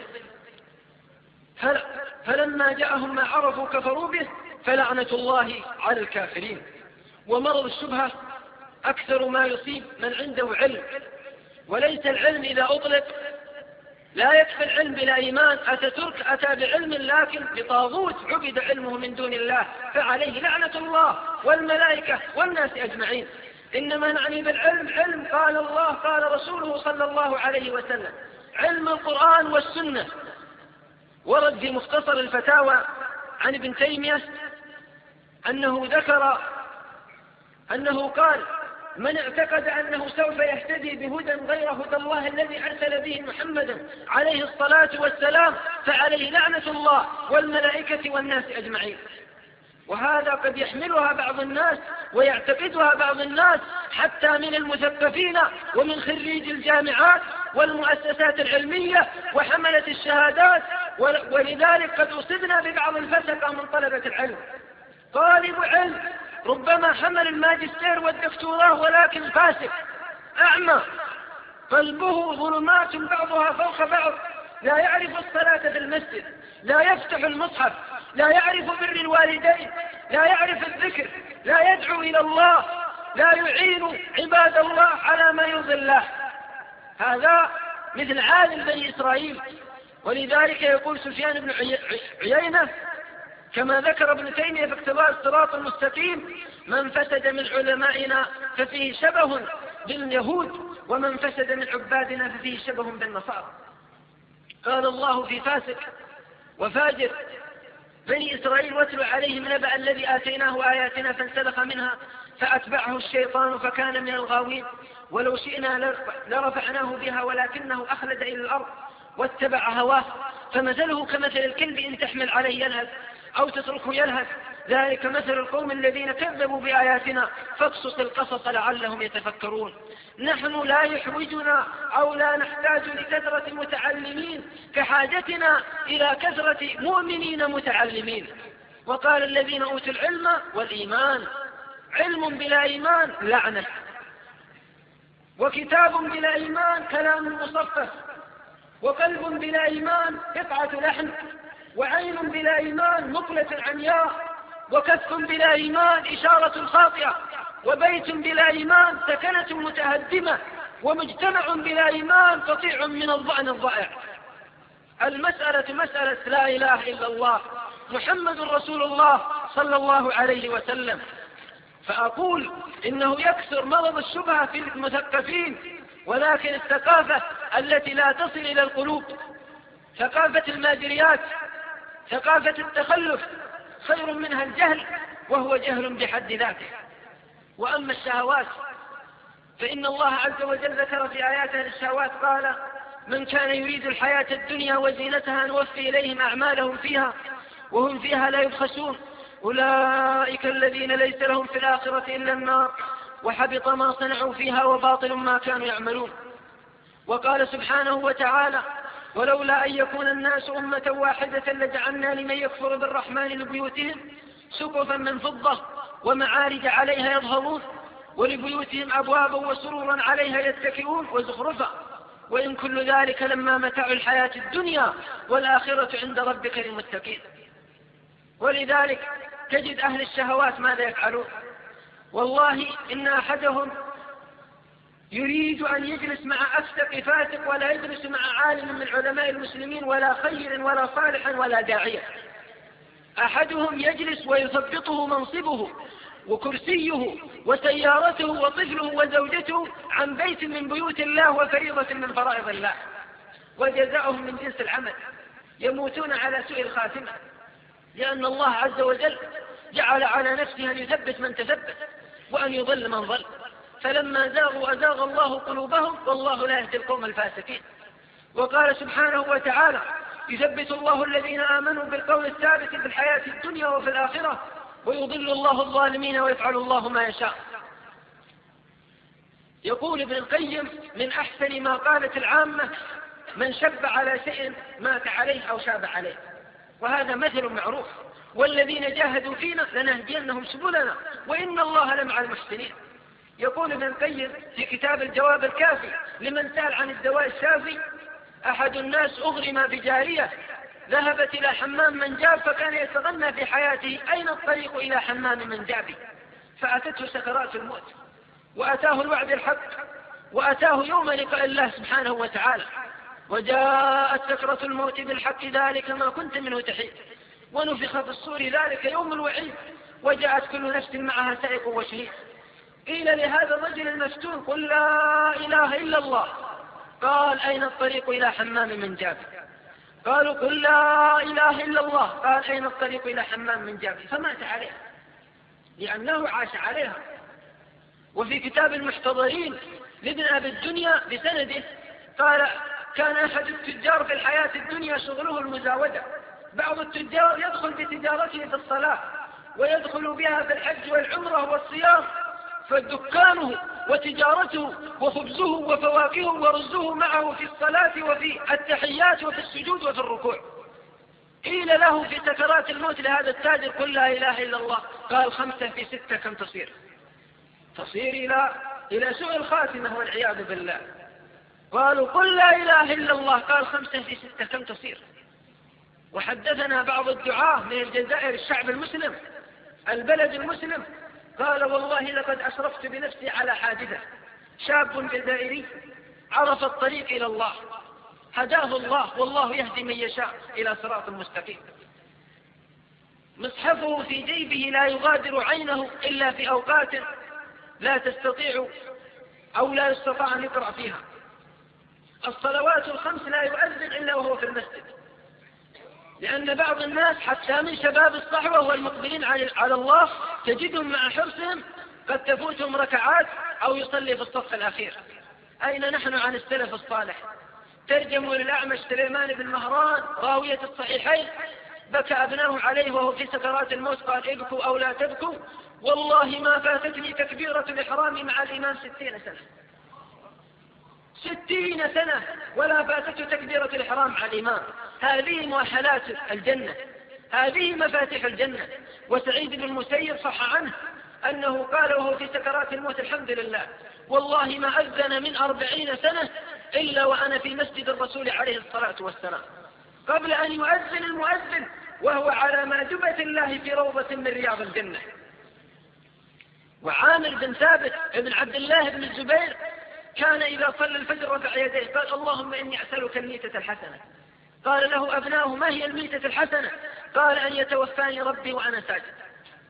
فلما جاءهم ما عرفوا كفروا به، فلعنة الله على الكافرين. ومرض الشبهة أكثر ما يصيب من عنده علم، وليس العلم إذا أطلق لا يكفي العلم بلا إيمان. أتترك أتى بعلم لكن بطاغوت عبد علمه من دون الله، فعليه لعنة الله والملائكة والناس أجمعين. إنما نعني بالعلم علم قال الله قال رسوله صلى الله عليه وسلم، علم القرآن والسنة. ورد في مختصر الفتاوى عن ابن تيمية أنه ذكر أنه قال: من اعتقد أنه سوف يهتدي بهدى غير هدى الله الذي أرسل به محمدا عليه الصلاة والسلام، فعليه لعنة الله والملائكة والناس أجمعين. وهذا قد يحملها بعض الناس ويعتقدها بعض الناس حتى من المثقفين ومن خريج الجامعات والمؤسسات العلمية وحملة الشهادات. ولذلك قد أصبنا ببعض الفسقة من طلبة العلم. طالب علم ربما حمل الماجستير والدكتوراه ولكن فاسق أعمى، قلبه ظلمات بعضها فوق بعض، لا يعرف الصلاة في المسجد، لا يفتح المصحف، لا يعرف بر الوالدين، لا يعرف الذكر، لا يدعو إلى الله، لا يعين عباد الله على ما يرضي الله. هذا مثل عالم بني إسرائيل. ولذلك يقول سفيان بن عيينة: كما ذكر ابن تيمية في اقتضاء الصراط المستقيم: من فسد من علمائنا ففيه شبه باليهود، ومن فسد من عبادنا ففيه شبه بالنصارى. قال الله في فاسق وفاجر بني إسرائيل: واتل عليهم نبأ الذي آتيناه آياتنا فانسلخ منها فأتبعه الشيطان فكان من الغاوين ولو شئنا لرفعناه بها ولكنه أخلد إلى الأرض واتبع هواه فمثله كمثل الكلب إن تحمل عليه يلهث أو تتركه يلهث، ذلك مثل القوم الذين كذبوا بآياتنا فاقصص القصص لعلهم يتفكرون. نحن لا يحوجنا أو لا نحتاج لكثرة متعلمين كحاجتنا إلى كثرة مؤمنين متعلمين. وقال الذين أوتوا العلم والإيمان: علم بلا إيمان لعنة، وكتاب بلا إيمان كلام مصفف، وقلب بلا إيمان قطعة لحم، وعين بلا إيمان مقلة عمياء، وكف بلا إيمان إشارة خاطئة، وبيت بلا إيمان سكنة متهدمة، ومجتمع بلا إيمان قطيع من الظأن الضائع. المسألة مسألة لا إله إلا الله محمد رسول الله صلى الله عليه وسلم. فأقول إنه يكثر مرض الشبهة في المثقفين، ولكن الثقافة التي لا تصل إلى القلوب، ثقافة المادريات، ثقافة التخلف، خير منها الجهل، وهو جهل بحد ذاته. وأما الشهوات فإن الله عز وجل ذكر في آياته الشهوات: قال: من كان يريد الحياة الدنيا وزينتها نوفي إليهم أعمالهم فيها وهم فيها لا يبخسون، أولئك الذين ليس لهم في الآخرة إلا النار وحبط ما صنعوا فيها وباطل ما كانوا يعملون. وقال سبحانه وتعالى: ولولا أن يكون الناس أمة واحدة لجعلنا لمن يكفر بالرحمن لبيوتهم سقفا من فضة ومعارج عليها يظهرون ولبيوتهم أبوابا وسرورا عليها يتكئون وزخرفا وإن كل ذلك لما متاع الحياة الدنيا والآخرة عند ربك للمتقين. ولذلك تجد أهل الشهوات ماذا يفعلون؟ والله إن أحدهم يريد أن يجلس مع أفسق فاسق ولا يجلس مع عالم من علماء المسلمين ولا خير ولا صالح ولا داعية. أحدهم يجلس ويثبطه منصبه وكرسيه وسيارته وطفله وزوجته عن بيت من بيوت الله وفريضة من فرائض الله، وجزاؤهم من جنس العمل، يموتون على سوء الخاتمة، لأن الله عز وجل جعل على نفسه أن يثبت من تثبت وأن يضل من ضل، فلما زاغوا أزاغ الله قلوبهم والله لا يهدي القوم الفاسقين. وقال سبحانه وتعالى: يثبت الله الذين آمنوا بالقول الثابت في الحياة الدنيا وفي الآخرة ويضل الله الظالمين ويفعل الله ما يشاء. يقول ابن القيم: من أحسن ما قالت العامة: من شب على شيء مات عليه أو شاب عليه. وهذا مثل معروف: والذين جاهدوا فينا لنهدينهم سبلنا وإن الله لمع المحسنين. يقول ابن القيم في كتاب الجواب الكافي لمن سأل عن الدواء الشافي: أحد الناس أغرم بجارية ذهبت إلى حمام من جاب فكان يتغنى في حياته: أين الطريق إلى حمام من جاب؟ فأتته سكرات الموت وأتاه الوعد الحق وأتاه يوم لقاء الله سبحانه وتعالى، وجاءت سكرة الموت بالحق ذلك ما كنت منه تحيد، ونفخ في الصور ذلك يوم الوعيد، وجاءت كل نفس معها سائق وشهيد. قيل لهذا الرجل المفتون: قل لا إله إلا الله. قال: أين الطريق إلى حمام من جاب؟ قالوا: قل لا إله إلا الله. قال: أين الطريق إلى حمام من جاب؟ فمات عليها لأنه عاش عليها. وفي كتاب المحتضرين لابن أبي الدنيا بسنده قال: كان أحد التجار في الحياة الدنيا شغله المزاودة. بعض التجار يدخل بتجارته في الصلاة ويدخل بها في الحج والعمرة والصيام، فدكانه وتجارته وخبزه وفواكهه ورزه معه في الصلاة وفي التحيات وفي السجود وفي الركوع. قيل له في سكرات الموت لهذا التاجر: قل لا إله إلا الله. قال: خمسة في ستة كم تصير؟ تصير إلى إلى سوء الخاتمة والعياذ بالله. قالوا: قل لا إله إلا الله. قال: خمسة في ستة كم تصير؟ وحدثنا بعض الدعاة من الجزائر الشعب المسلم البلد المسلم قال: والله لقد أشرفت بنفسي على حادثة، شاب جزائري عرف الطريق إلى الله هداه الله، والله يهدي من يشاء إلى صراط مستقيم. مصحفه في جيبه لا يغادر عينه إلا في أوقات لا تستطيع أو لا يستطيع أن يقرأ فيها. الصلوات الخمس لا يؤذن إلا وهو في المسجد، لأن بعض الناس حتى من شباب الصحوة والمقبلين على الله تجدهم مع حرصهم قد تفوتهم ركعات أو يصلي في الصف الأخير. أين نحن عن السلف الصالح؟ ترجموا للأعمش سليمان بن مهران راوية الصحيحين بكى أبناه عليه وهو في سكرات الموت قال ابكوا أو لا تبكوا والله ما فاتتني تكبيرة الإحرام مع الإمام ستين سنة، ستين سنة ولا فاتته تكبيرة الإحرام مع الإمام. هذه مؤهلات الجنة، هذه مفاتيح الجنة. وسعيد بن المسيب صح عنه أنه قال وهو في سكرات الموت الحمد لله والله ما أذن من أربعين سنة إلا وأنا في مسجد الرسول عليه الصلاة والسلام، قبل أن يؤذن المؤذن وهو على مأدبة الله في روضة من رياض الجنة. وعامر بن ثابت ابن عبد الله بن الزبير كان إذا صلى الفجر رفع يديه قال اللهم إني أسألك الميتة الحسنة. قال له أبناه ما هي الميتة الحسنة؟ قال أن يتوفاني ربي وأنا ساجد،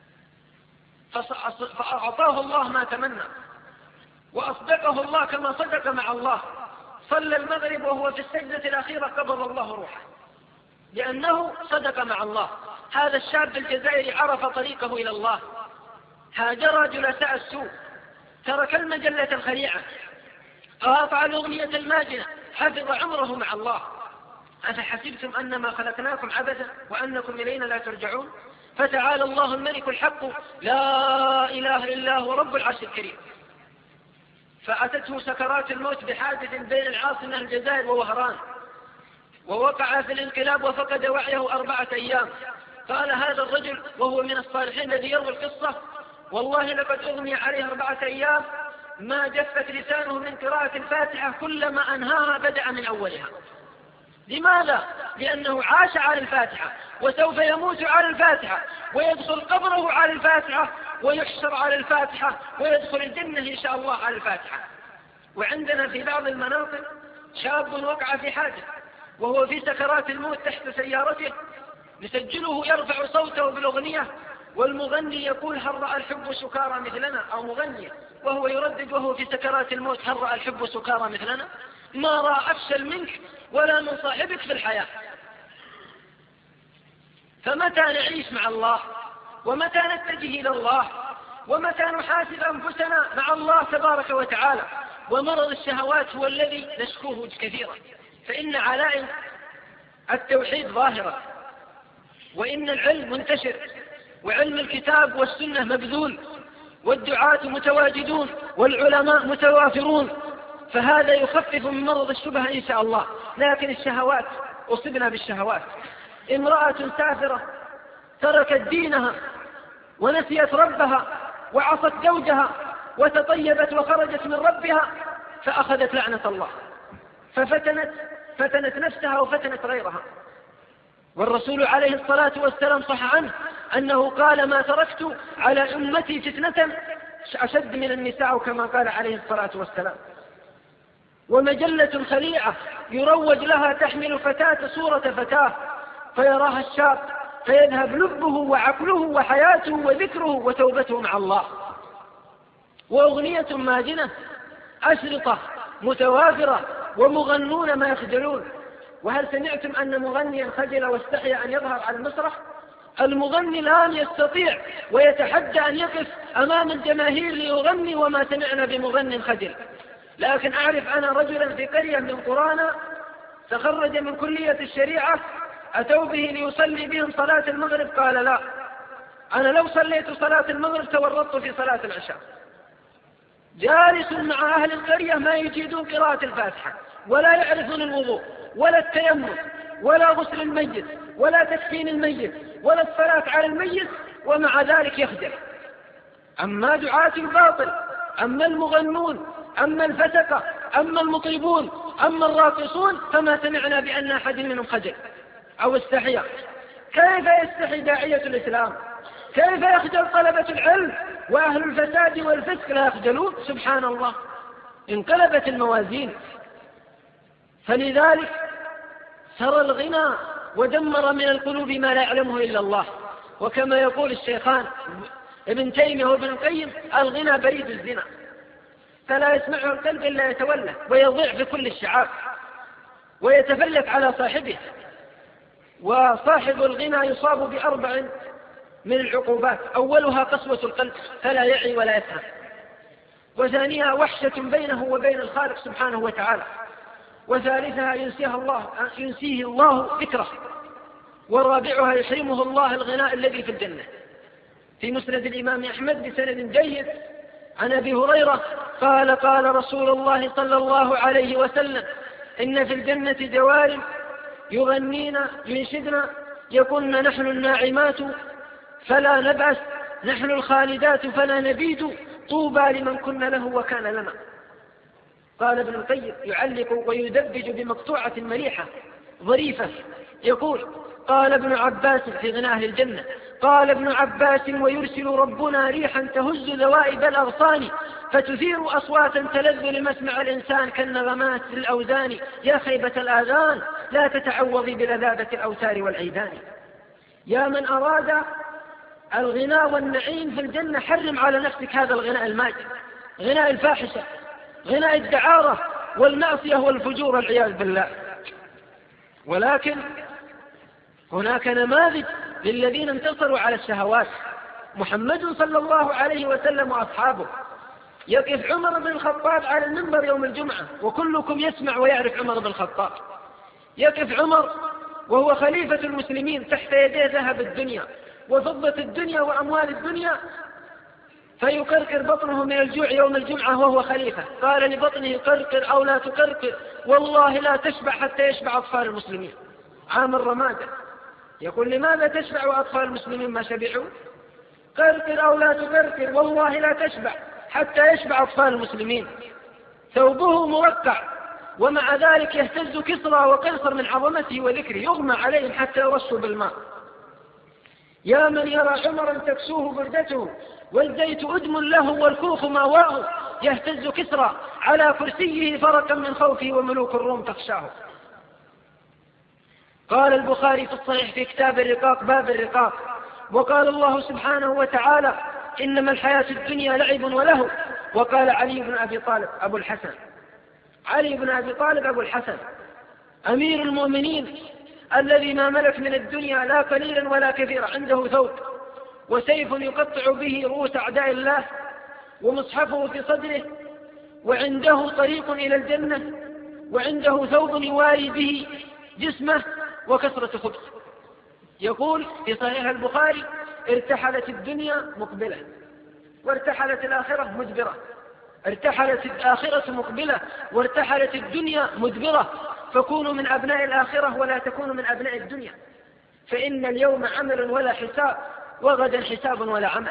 فأعطاه الله ما تمنى وأصدقه الله كما صدق مع الله. صلى المغرب وهو في السجدة الأخيرة قبض الله روحه لأنه صدق مع الله. هذا الشاب الجزائري عرف طريقه إلى الله، هاجر جلساء السوء، ترك المجلة الخليعة، قاطع الأغنية الماجنة، حفظ عمره مع الله. أفحسبتم أنما خلقناكم عبثا وأنكم إلينا لا ترجعون فتعالى الله الملك الحق لا إله إلا هو رب العرش الكريم. فأتته سكرات الموت بحادث بين العاصمة الجزائر ووهران، ووقع في الانقلاب وفقد وعيه أربعة أيام. قال هذا الرجل وهو من الصالحين الذي يروي القصة والله لقد أغمي عليه أربعة أيام ما جفت لسانه من قراءة الفاتحة، كلما أنهاها بدأ من أولها. لماذا؟ لأنه عاش على الفاتحة وسوف يموت على الفاتحة ويدخل قبره على الفاتحة ويحشر على الفاتحة ويدخل الجنة إن شاء الله على الفاتحة. وعندنا في بعض المناطق شاب وقع في حادث وهو في سكرات الموت تحت سيارته، نسجله يرفع صوته بالأغنية والمغني يقول هل رأى الحب سكارى مثلنا، أو مغني وهو يردد وهو في سكرات الموت هل رأى الحب سكارى مثلنا، ما رأى أفشل منك ولا من صاحبك في الحياة. فمتى نعيش مع الله ومتى نتجه إلى الله ومتى نحاسب أنفسنا مع الله تبارك وتعالى؟ ومرض الشهوات هو الذي نشكوه كثيرا، فإن علائم التوحيد ظاهرة وإن العلم منتشر وعلم الكتاب والسنة مبذول والدعاة متواجدون والعلماء متوافرون، فهذا يخفف من مرض الشبهة إن شاء الله. لكن الشهوات أصبنا بالشهوات. امرأة سافرة تركت دينها ونسيت ربها وعصت زوجها وتطيبت وخرجت من ربها فأخذت لعنة الله، ففتنت فتنت نفسها وفتنت غيرها. والرسول عليه الصلاة والسلام صح عنه أنه قال ما تركت على أمتي فتنة أشد من النساء، كما قال عليه الصلاة والسلام. ومجلة خليعة يروج لها تحمل فتاة صورة فتاة فيراها الشاب فيذهب لبه وعقله وحياته وذكره وتوبته مع الله. وأغنية ماجنة، أشرطة متوافرة ومغنون ما يخجلون. وهل سمعتم أن مغنيا خجل واستحي أن يظهر على المسرح؟ المغني الآن يستطيع ويتحدى أن يقف أمام الجماهير ليغني وما سمعنا بمغن خجل. لكن أعرف أنا رجلا في قرية من قرانا تخرج من كلية الشريعة أتوا به ليصلي بهم صلاة المغرب، قال لا، أنا لو صليت صلاة المغرب تورطت في صلاة العشاء. جالس مع أهل القرية ما يجيدون قراءة الفاتحة ولا يعرفون الوضوء ولا التيمم ولا غسل الميت ولا تكفين الميت ولا الصلاة على الميت، ومع ذلك يخجل. أما دعاة الباطل، أما المغنون، أما الفسقة، أما المطربون، أما الراقصون، فما سمعنا بأن أحد منهم خجل أو استحيا. كيف يستحي داعية الإسلام؟ كيف يخجل طلبة العلم؟ وأهل الفساد والفسق لا يخجلون. سبحان الله، انقلبت الموازين. فلذلك سرى الغنى ودمر من القلوب ما لا يعلمه إلا الله. وكما يقول الشيخان ابن تيمية وابن القيم: الغنى بريد الزنا، فلا يسمعه القلب إلا يتولى ويضيع في كل الشعاب ويتفلت على صاحبه. وصاحب الغنى يصاب بأربع من العقوبات: أولها قسوة القلب فلا يعي ولا يفهم، وثانيها وحشة بينه وبين الخالق سبحانه وتعالى، وثالثها ينسيه الله, ينسيه الله ذكره، ورابعها يحرمه الله الغناء الذي في الجنة. في مسند الإمام أحمد بسند جيد عن أبي هريرة قال: قال رسول الله صلى الله عليه وسلم: إن في الجنة جوار يغنين ينشدن يكن نحن الناعمات فلا نبأس، نحن الخالدات فلا نبيد، طوبى لمن كن له وكان لنا. قال ابن القيم يعلق ويدبج بمقطوعة مليحة ظريفة يقول: قال ابن عباس في غنى أهل الجنة: قال ابن عباس: ويرسل ربنا ريحا تهز ذوائب الأغصان فتثير أصواتا تلذ لمسمع الإنسان كالنغمات للأوزان، يا خيبة الآذان لا تتعوضي بلذاذة الأوتار والعيدان. يا من أراد الغناء والنعيم في الجنة حرم على نفسك هذا الغناء الماجد، غناء الفاحشة، غناء الدعارة والمعصية والفجور والعياذ بالله. ولكن هناك نماذج للذين انتصروا على الشهوات: محمد صلى الله عليه وسلم وأصحابه. يقف عمر بن الخطاب على المنبر يوم الجمعة، وكلكم يسمع ويعرف عمر بن الخطاب. يقف عمر وهو خليفة المسلمين، تحت يديه ذهب الدنيا وفضة الدنيا وأموال الدنيا، فيكركر بطنه من الجوع يوم الجمعة وهو خليفة. قال لبطنه: قرقر أو لا تكركر، والله لا تشبع حتى يشبع أطفال المسلمين. عام الرمادة يقول: لماذا تشبع أطفال المسلمين ما شبعوا؟ قرقر أو لا تكركر، والله لا تشبع حتى يشبع أطفال المسلمين. ثوبه مرقع ومع ذلك يهتز كسرى وقيصر من عظمته وذكره، يغمى عليهم حتى يرشوا بالماء. يا من يرى عمرا تكسوه بردته والزيت أدم له والكوخ ماواه، يهتز كسرى على كرسيه فرقا من خوفه وملوك الروم تخشاه. قال البخاري في الصحيح في كتاب الرقاق باب الرقاق: وقال الله سبحانه وتعالى: إنما الحياة الدنيا لعب وله. وقال علي بن أبي طالب أبو الحسن علي بن أبي طالب أبو الحسن أمير المؤمنين الذي ما ملك من الدنيا لا قليلا ولا كثيرا، عنده ثوب وسيف يقطع به رؤوس أعداء الله، ومصحفه في صدره، وعنده طريق إلى الجنة، وعنده ثوب يواري به جسمه وكثرة خبز. يقول في صحيح البخاري: ارتحلت الدنيا مقبلة وارتحلت الآخرة مدبرة، ارتحلت الآخرة مقبلة وارتحلت الدنيا مدبرة، فكونوا من أبناء الآخرة ولا تكونوا من أبناء الدنيا، فإن اليوم عمل ولا حساب وغدا حساب ولا عمل.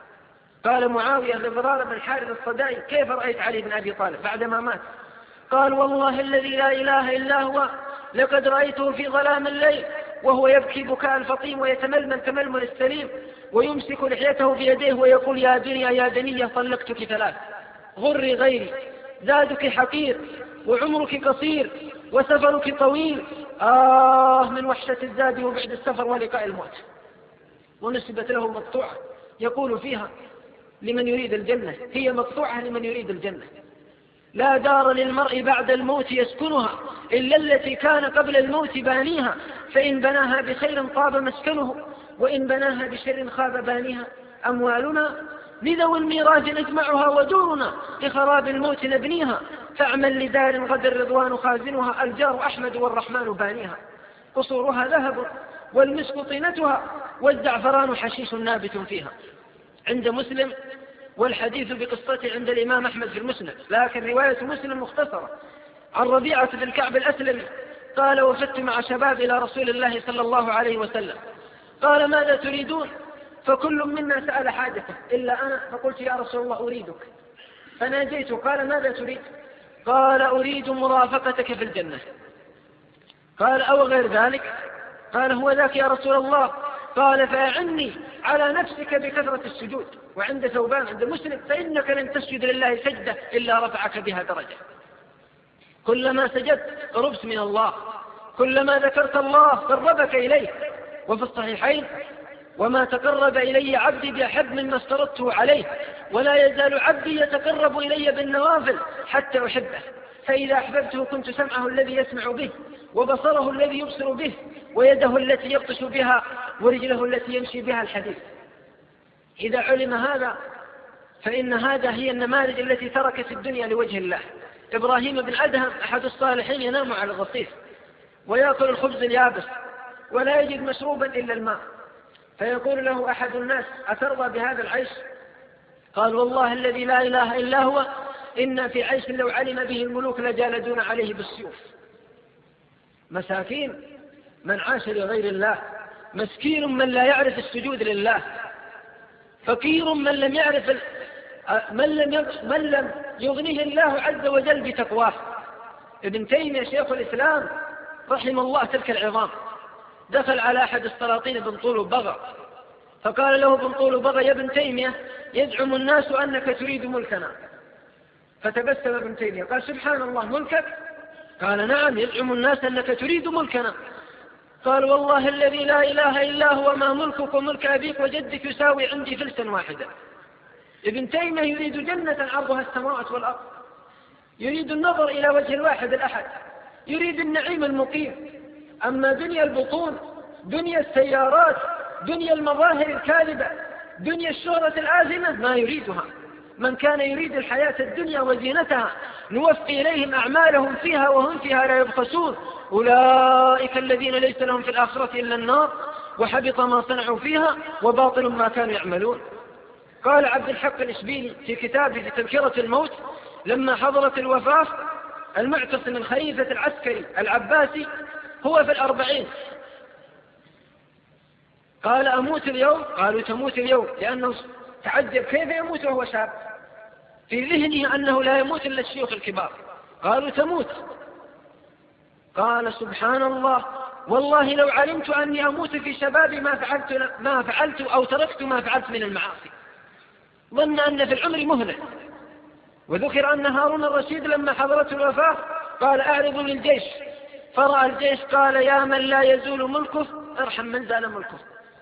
قال معاوية لضرار بن حارث الصدائي: كيف رأيت علي بن أبي طالب بعدما مات؟ قال: والله الذي لا إله إلا هو لقد رأيته في ظلام الليل وهو يبكي بكاء الفطيم ويتململ تململ السليم، ويمسك لحيته بيديه ويقول: يا دنيا يا دنيا طلقتك ثلاث، غري غيري، زادك حقير، وعمرك قصير، وسفرك طويل، آه من وحشة الزاد وبعد السفر ولقاء الموت. ونسبت له مقطوعة يقول فيها لمن يريد الجنة، هي مقطوعة لمن يريد الجنة: لا دار للمرء بعد الموت يسكنها إلا التي كان قبل الموت بانيها، فإن بناها بخير طاب مسكنه وإن بناها بشر خاب بانيها. أموالنا لذوي الميراث نجمعها ودورنا لخراب الموت نبنيها، فاعمل لدار غدا الرضوان خازنها، الجار أحمد والرحمن بانيها. قصورها ذهب والمسك طينتها والزعفران حشيش نابت فيها. عند مسلم، والحديث بقصته عند الإمام أحمد في المسند، لكن رواية مسلم مختصرة، عن ربيعة بن كعب الأسلمي قال: وفدت مع شباب إلى رسول الله صلى الله عليه وسلم، قال: ماذا تريدون؟ فكل منا سأل حاجته إلا أنا، فقلت: يا رسول الله أريدك. فناجيته قال: ماذا تريد؟ قال: أريد مرافقتك في الجنة. قال: أو غير ذلك؟ قال: هو ذاك يا رسول الله. قال: فأعني على نفسك بكثرة السجود. وعند ثوبان عند مسلم: فإنك لن تسجد لله سجدة إلا رفعك بها درجة. كلما سجدت قربت من الله، كلما ذكرت الله قربك إليه. وفي الصحيحين وما تقرب إلي عبدي بأحب مما افترضته عليه، ولا يزال عبدي يتقرب إلي بالنوافل حتى أحبه، فإذا أحببته كنت سمعه الذي يسمع به، وبصره الذي يبصر به، ويده التي يبطش بها، ورجله التي يمشي بها الحديث. إذا علم هذا فإن هذا هي النماذج التي تركت الدنيا لوجه الله. إبراهيم بن أدهم أحد الصالحين ينام على الرصيف ويأكل الخبز اليابس ولا يجد مشروبا إلا الماء، فيقول له أحد الناس: أترضى بهذا العيش؟ قال: والله الذي لا إله إلا هو إن في عيش لو علم به الملوك لجالدون عليه بالسيوف. مساكين من عاش لغير الله، مسكين من لا يعرف السجود لله، فقير من لم يعرف من لم من لم يغنيه الله عز وجل بتقواه. ابن تيمية شيخ الإسلام رحم الله تلك العظام دخل على أحد السلاطين بن طول بغى، فقال له بن طول بغى: يا ابن تيمية، يزعم الناس أنك تريد ملكنا. فتبسم ابن تيمية قال: سبحان الله، ملكك؟ قال: نعم، يزعم الناس أنك تريد ملكنا. قال: والله الذي لا إله إلا هو ما ملكك وملك أبيك وجدك يساوي عندي فلسا واحدا. ابن تيمية يريد جنة عرضها السماوات والأرض، يريد النظر إلى وجه الواحد الأحد، يريد النعيم المقيم. أما دنيا البطون، دنيا السيارات، دنيا المظاهر الكاذبة، دنيا الشهرة الآزمة ما يريدها. من كان يريد الحياة الدنيا وزينتها نوفي إليهم أعمالهم فيها وهم فيها لا يبخسون، أولئك الذين ليس لهم في الآخرة إلا النار وحبط ما صنعوا فيها وباطل ما كانوا يعملون. قال عبد الحق الإشبيلي في كتابه في تذكرة الموت لما حضرت الوفاة: المعتصم الخليفة العسكري العباسي هو في الأربعين، قال: أموت اليوم؟ قالوا: تموت اليوم، لأنه تعجب كيف يموت وهو شاب، في ذهنه أنه لا يموت إلا الشيوخ الكبار. قالوا: تموت. قال: سبحان الله، والله لو علمت أني أموت في شبابي ما فعلت, ما فعلت أو تركت ما فعلت من المعاصي. ظن أن في العمر مهلة. وذكر أن هارون الرشيد لما حضرته الوفاة قال: أعرض للجيش، فرأى الجيش قال: يا من لا يزول ملكه ارحم من زال ملكه.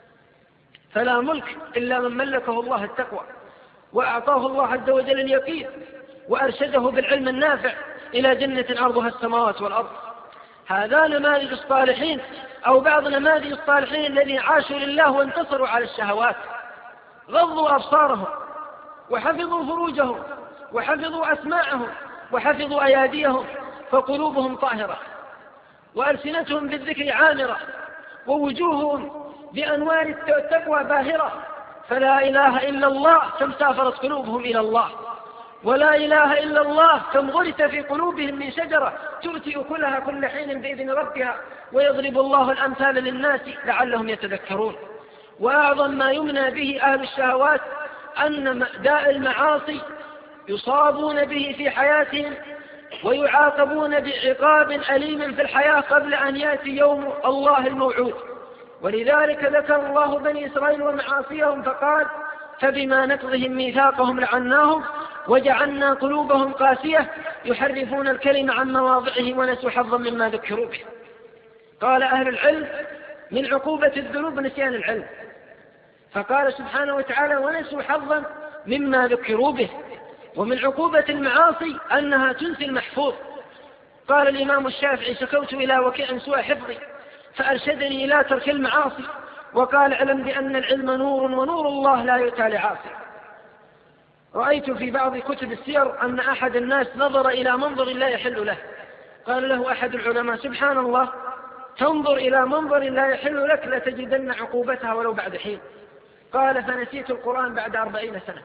فلا ملك إلا من ملكه الله التقوى، وأعطاه الله عز وجل اليقين، وأرشده بالعلم النافع إلى جنة عرضها السماوات والأرض. هذا نماذج الصالحين أو بعض نماذج الصالحين الذين عاشوا لله وانتصروا على الشهوات، غضوا أبصارهم وحفظوا فروجهم وحفظوا أسماعهم وحفظوا أياديهم، فقلوبهم طاهرة وألسنتهم بالذكر عامرة ووجوههم بأنوار التقوى باهرة. فلا إله إلا الله كم سافرت قلوبهم إلى الله، ولا إله إلا الله كم غرس في قلوبهم من شجرة تؤتي أكلها كل حين بإذن ربها، ويضرب الله الأمثال للناس لعلهم يتذكرون. وأعظم ما يمنى به أهل الشهوات أن داء المعاصي يصابون به في حياتهم ويعاقبون بعقاب أليم في الحياة قبل أن يأتي يوم الله الموعود. ولذلك ذكر الله بني إسرائيل ومعاصيهم فقال: فبما نقضهم ميثاقهم لعناهم وجعلنا قلوبهم قاسية يحرفون الكلم عن مواضعه ونسوا حظا مما ذكروا به. قال أهل العلم: من عقوبة الذنوب نسيان العلم، فقال سبحانه وتعالى: ونسوا حظا مما ذكروا به. ومن عقوبة المعاصي أنها تنسي المحفوظ. قال الإمام الشافعي: شكوت إلى وكيع سوء حفظي فأرشدني إلى ترك المعاصي، وقال: اعلم بأن العلم نور ونور الله لا يؤتى لعاصي. رأيت في بعض كتب السير أن أحد الناس نظر إلى منظر لا يحل له، قال له أحد العلماء: سبحان الله، تنظر إلى منظر لا يحل لك لتجدن عقوبتها ولو بعد حين. قال: فنسيت القرآن بعد أربعين سنة.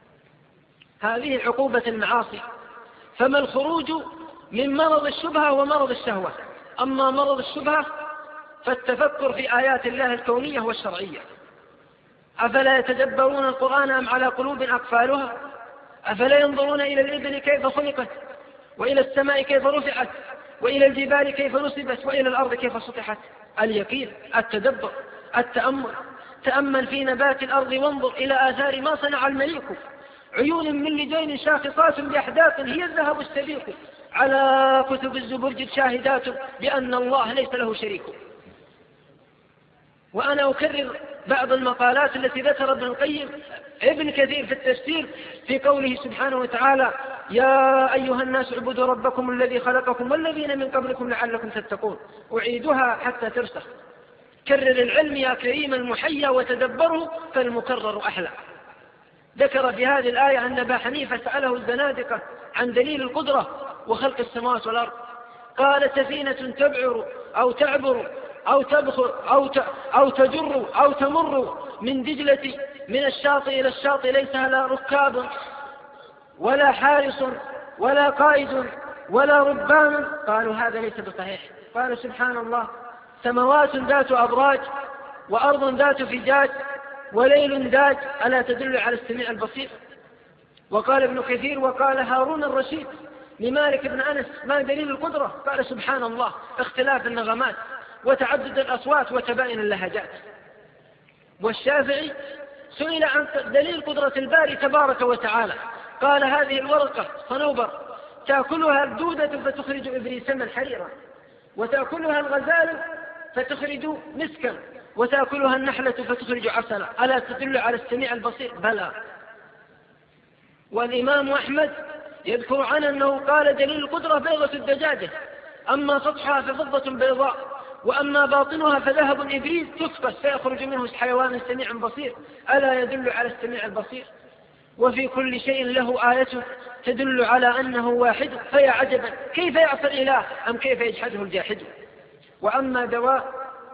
هذه عقوبة المعاصي. فما الخروج من مرض الشبهة ومرض الشهوة؟ أما مرض الشبهة فالتفكر في آيات الله الكونية والشرعية. أفلا يتدبرون القرآن أم على قلوب أقفالها؟ أفلا ينظرون إلى الإبل كيف خلقت، وإلى السماء كيف رفعت، وإلى الجبال كيف نصبت، وإلى الأرض كيف سطحت؟ اليقين، التدبر، التأمل. تأمل في نبات الأرض وانظر إلى آثار ما صنع المليك. عيون من لجين شاخصات بأحداث هي الذهب السبيق، على كتب الزبرجد شاهدات بأن الله ليس له شريك. وأنا أكرر بعض المقالات التي ذكر ابن القيم ابن كثير في التفسير في قوله سبحانه وتعالى يا أيها الناس اعبدوا ربكم الذي خلقكم والذين من قبلكم لعلكم تتقون. أعيدها حتى ترسخ. كرر العلم يا كريم المحيا وتدبره فالمكرر أحلى. ذكر في هذه الآية أن أبا حنيفة سأله الزنادقة عن دليل القدرة وخلق السماوات والأرض. قال سفينة تبعر أو تعبر أو تبخر أو أو تجر أو تمر من دجلة من الشاطئ إلى الشاطئ ليس لها ركاب ولا حارس ولا قائد ولا ربان. قالوا هذا ليس بصحيح. قال سبحان الله سماوات ذات أبراج وأرض ذات فجاج وليل داج ألا تدل على السميع البصير. وقال ابن كثير وقال هارون الرشيد لمالك بن أنس ما دليل القدرة؟ قال سبحان الله اختلاف النغمات وتعدد الأصوات وتباين اللهجات. والشافعي سئل عن دليل قدرة الباري تبارك وتعالى قال هذه الورقة صنوبر تأكلها الدودة فتخرج إبريسما حريرا وتأكلها الغزال فتخرج مسكا وتأكلها النحلة فتخرج عسلا ألا تدل على السميع البصير؟ بلى. والإمام أحمد يذكر عنه أنه قال دليل القدرة بيضة الدجاجة أما سطحها ففضة بيضاء وأما باطنها فذهب إبريز تفقس فيخرج منه حيوان سميع بصير ألا يدل على السميع البصير. وفي كل شيء له آية تدل على أنه واحد فيا عجبا كيف يعصى الإله أم كيف يجحده الجاحد. وأما دواء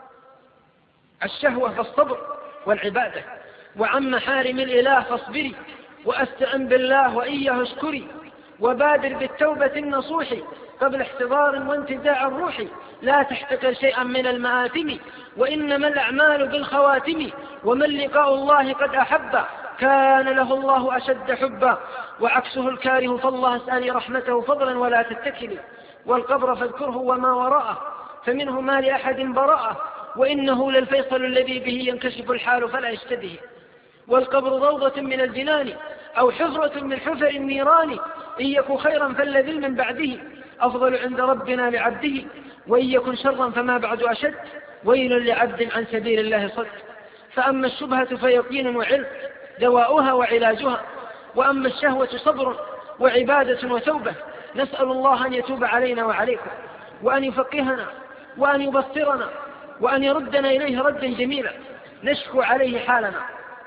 الشهوة فالصبر والعبادة وعن محارم الإله فاصبري وأستعن بالله وإياه اشكري وبادر بالتوبة النصوح قبل احتضار وانتزاع الروح لا تحتقر شيئا من المآثم وإنما الأعمال بالخواتم ومن لقاء الله قد أحب كان له الله أشد حبا وعكسه الكاره فالله اسألي رحمته فضلا ولا تتكلي والقبر فاذكره وما وراءه فمنه ما لأحد براءه وإنه للفيصل الذي به ينكشف الحال فلا يشتبه والقبر روضة من الجنان أو حفرة من حفر النيران إن يكن خيرا فالذي من بعده أفضل عند ربنا لعبده وإن يكن شرا فما بعد أشد ويل لعبد عن سبيل الله صد. فأما الشبهة فيقين وعلم دواؤها وعلاجها وأما الشهوة صبر وعبادة وتوبة نسأل الله أن يتوب علينا وعليكم وأن يفقهنا وأن يبصرنا وأن يردنا إليه ردا جميلا نشكو عليه حالنا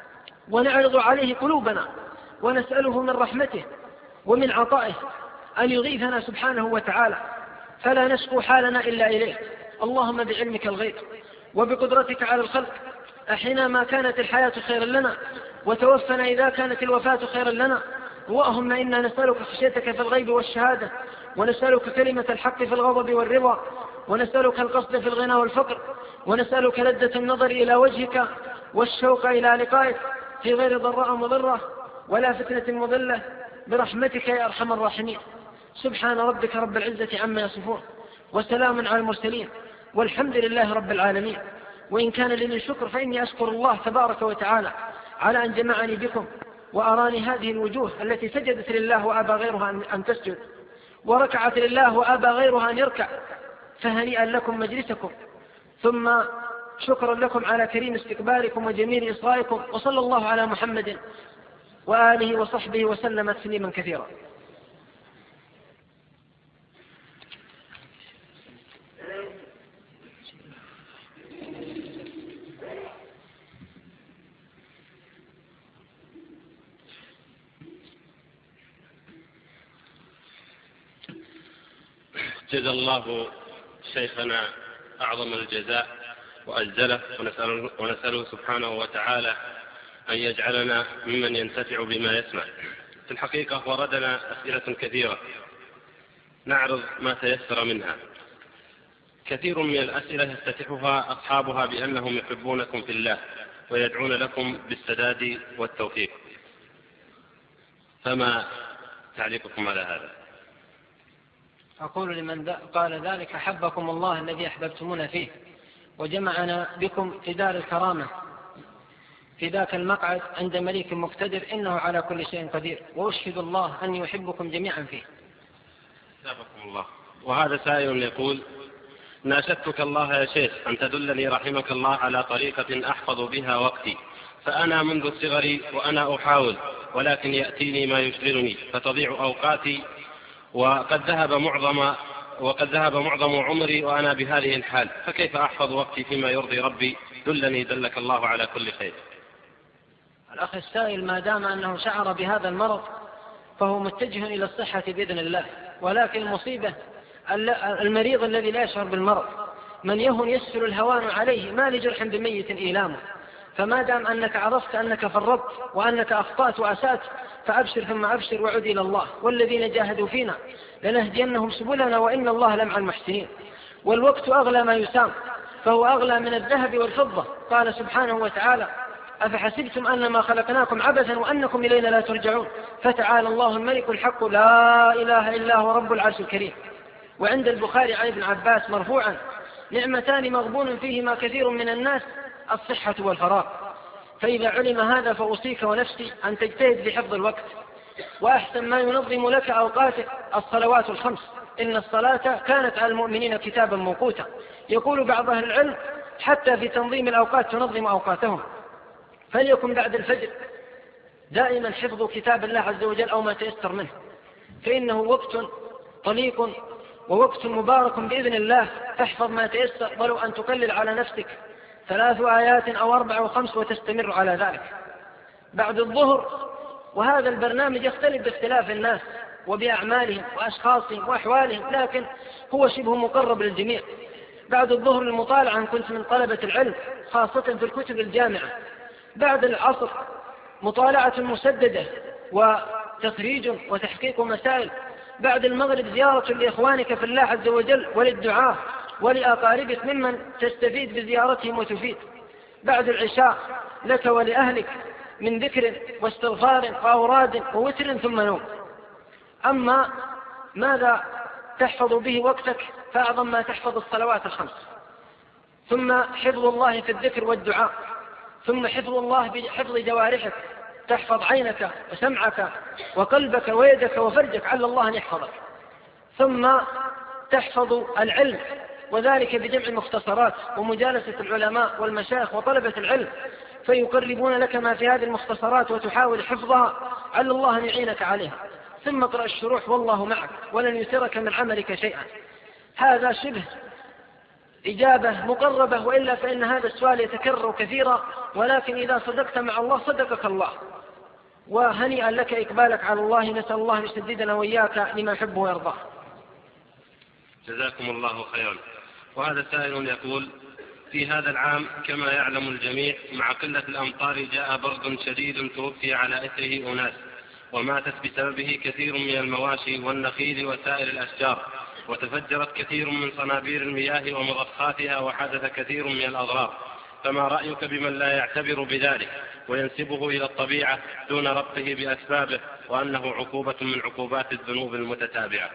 ونعرض عليه قلوبنا ونسأله من رحمته ومن عطائه أن يغيثنا سبحانه وتعالى فلا نشكو حالنا إلا إليه. اللهم بعلمك الغيب وبقدرتك على الخلق أحينا ما كانت الحياة خيرا لنا وتوفنا إذا كانت الوفاة خيرا لنا. اللهم إنا نسألك خشيتك في الغيب والشهادة ونسألك كلمة الحق في الغضب والرضا ونسألك القصد في الغنى والفقر ونسألك لذة النظر إلى وجهك والشوق إلى لقائك في غير ضراء مضرة ولا فتنة مضلة برحمتك يا أرحم الراحمين. سبحان ربك رب العزة عما يصفون وسلام على المرسلين والحمد لله رب العالمين. وإن كان لي من شكر فإني أشكر الله تبارك وتعالى على أن جمعني بكم وأراني هذه الوجوه التي سجدت لله وأبى غيرها أن تسجد وركعت لله وأبى غيرها أن يركع فهنيئا لكم مجلسكم ثم شكرا لكم على كريم استقبالكم وجميل إصغائكم وصلى الله على محمد وآله وصحبه وسلم تسليما كثيرا. جزا الله شيخنا أعظم الجزاء وأجزله ونسأله, ونسأله سبحانه وتعالى أن يجعلنا ممن ينتفع بما يسمع. في الحقيقة وردنا أسئلة كثيرة نعرض ما تيسر منها. كثير من الأسئلة يفتتحها أصحابها بأنهم يحبونكم في الله ويدعون لكم بالسداد والتوفيق، فما تعليقكم على هذا؟ أقول لمن قال ذلك حبكم الله الذي أحببتمونا فيه وجمعنا بكم في دار الكرامة في ذاك المقعد عند مليك مقتدر إنه على كل شيء قدير وأشهد الله أن يحبكم جميعا فيه. حبكم الله. وهذا سائل يقول ناشدتك الله يا شيخ أن تدلني رحمك الله على طريقة أحفظ بها وقتي، فأنا منذ الصغر وأنا أحاول، ولكن يأتيني ما يشغلني فتضيع أوقاتي، وقد ذهب معظم وقد ذهب معظم عمري وأنا بهذه الحال، فكيف أحفظ وقتي فيما يرضي ربي؟ دلني دلك الله على كل خير. الأخ السائل ما دام أنه شعر بهذا المرض فهو متجه إلى الصحة بإذن الله، ولكن المصيبة المريض الذي لا يشعر بالمرض من يهن يسهل الهوان عليه، ما لجرح بميت إيلامه. فما دام أنك عرفت أنك فرطت وأنك أخطأت وأسأت فأبشر ثم أبشر وعد إلى الله، والذين جاهدوا فينا لنهدينهم سبلنا وإن الله لمع المحسنين. والوقت أغلى ما يسام، فهو أغلى من الذهب والفضة. قال سبحانه وتعالى: أفحسبتم أنما خلقناكم عبثا وأنكم إلينا لا ترجعون، فتعالى الله الملك الحق لا إله إلا هو رب العرش الكريم. وعند البخاري عن ابن عباس مرفوعا: نعمتان مغبون فيهما كثير من الناس، الصحة والفراغ. فإذا علم هذا فأوصيك ونفسي أن تجتهد بحفظ الوقت، وأحسن ما ينظم لك أوقاتك الصلوات الخمس، إن الصلاة كانت على المؤمنين كتابا موقوتا. يقول بعض أهل العلم حتى في تنظيم الأوقات تنظم أوقاتهم، فليكن بعد الفجر دائما حفظ كتاب الله عز وجل أو ما تيسر منه، فإنه وقت طليق ووقت مبارك بإذن الله. احفظ ما تيسر، ولو أن تقلل على نفسك ثلاث آيات أو أربع أو خمس وتستمر على ذلك. بعد الظهر، وهذا البرنامج يختلف باختلاف الناس وبأعمالهم وأشخاصهم وأحوالهم، لكن هو شبه مقرب للجميع. بعد الظهر المطالعة إن كنت من طلبة العلم، خاصة في الكتب الجامعة. بعد العصر مطالعة مسددة وتخريج وتحقيق مسائل. بعد المغرب زيارة لإخوانك في الله عز وجل وللدعاء ولأقاربك ممن تستفيد بزيارتهم وتفيد. بعد العشاء لك ولأهلك من ذكر واستغفار وأوراد ووتر ثم نوم. أما ماذا تحفظ به وقتك؟ فأعظم ما تحفظ الصلوات الخمس، ثم حفظ الله في الذكر والدعاء، ثم حفظ الله بحفظ جوارحك، تحفظ عينك وسمعك وقلبك ويدك وفرجك على الله أن يحفظك، ثم تحفظ العلم، وذلك بجمع المختصرات ومجالسة العلماء والمشايخ وطلبة العلم، فيقربون لك ما في هذه المختصرات وتحاول حفظها على الله أن يعينك عليها. ثم اقرأ الشروح والله معك ولن يسرك من عملك شيئا. هذا شبه إجابة مقربة، وإلا فإن هذا السؤال يتكرر كثيرا، ولكن إذا صدقت مع الله صدقك الله. وهنيئا لك إقبالك على الله، نسأل الله أن يسددنا وإياك لما يحبه ويرضاه. جزاكم الله خيرا. وهذا سائل يقول: في هذا العام كما يعلم الجميع مع قلة الأمطار جاء برد شديد توفي على إثره أناس، وماتت بسببه كثير من المواشي والنخيل وسائر الأشجار، وتفجرت كثير من صنابير المياه ومضخاتها، وحدث كثير من الأضرار. فما رأيك بمن لا يعتبر بذلك وينسبه إلى الطبيعة دون ربطه بأسبابه، وأنه عقوبة من عقوبات الذنوب المتتابعة؟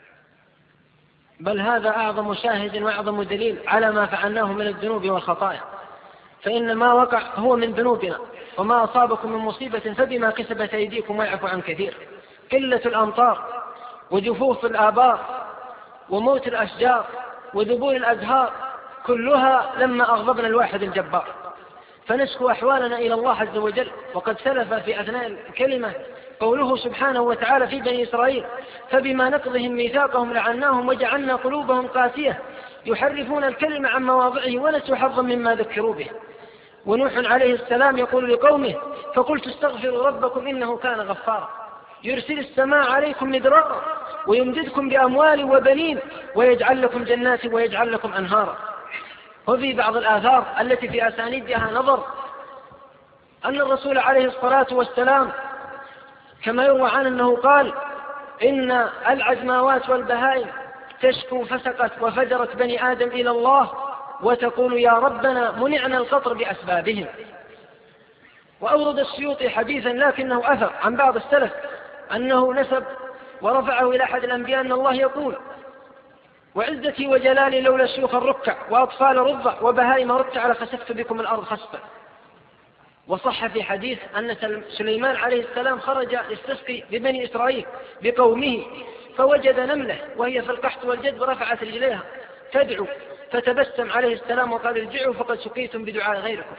بل هذا أعظم شاهد وأعظم دليل على ما فعلناه من الذنوب والخطايا، فإن ما وقع هو من ذنوبنا، وما أصابكم من مصيبة فبما كسبت أيديكم ويعفو عن كثير. قلة الأمطار وجفوف الآبار وموت الأشجار وذبول الأزهار كلها لما أغضبنا الواحد الجبار، فنشكو أحوالنا إلى الله عز وجل. وقد سلف في أثناء الكلمة قوله سبحانه وتعالى في بني إسرائيل: فبما نقضهم ميثاقهم لعناهم وجعلنا قلوبهم قاسية يحرفون الكلمة عن مواضعه ونسوا حظا مما ذكروا به. ونوح عليه السلام يقول لقومه: فقلت استغفروا ربكم إنه كان غفارا يرسل السماء عليكم مدرارا ويمددكم بأموال وبنين ويجعل لكم جنات ويجعل لكم أنهارا. وفي بعض الآثار التي في أسانيدها نظر أن الرسول عليه الصلاة والسلام كما يروى عنه أنه قال: إن العجماوات والبهائم تشكو فسقت وفجرت بني آدم إلى الله وتقول يا ربنا منعنا القطر بأسبابهم. وأورد السيوطي حديثا لكنه أثر عن بعض السلف أنه نسب ورفعه إلى أحد الأنبياء أن الله يقول: وعزتي وجلالي لولا شيوخ الركع وأطفال رضع وبهائم ركع لخسفت بكم الأرض خسفا. وصح في حديث أن سليمان عليه السلام خرج يستسقي ببني إسرائيل بقومه، فوجد نملة وهي في القحط والجد رفعت رجليها تدعو فتبسم عليه السلام وقال ارجعوا فقد سقيتم بدعاء غيركم.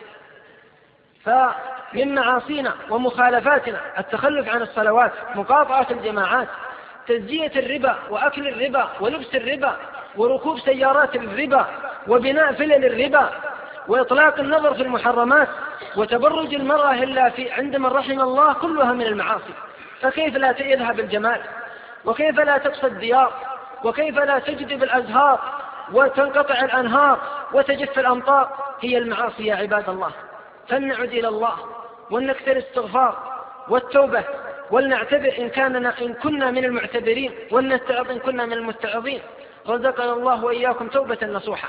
فمن معاصينا ومخالفاتنا التخلف عن الصلوات، مقاطعة الجماعات، تزجية الربا وأكل الربا ولبس الربا وركوب سيارات الربا وبناء فلل الربا وإطلاق النظر في المحرمات وتبرج المرأة إلا في عندما رحم الله، كلها من المعاصي. فكيف لا يذهب الجمال، وكيف لا تقصى الديار، وكيف لا تجذب الأزهار وتنقطع الأنهار وتجف الأمطار؟ هي المعاصي يا عباد الله. فلنعد إلى الله ولنكثر الاستغفار والتوبة ولنعتبر إن, كاننا إن كنا من المعتبرين ولنتعظ إن كنا من المتعظين. رزقنا الله وإياكم توبة نصوحة.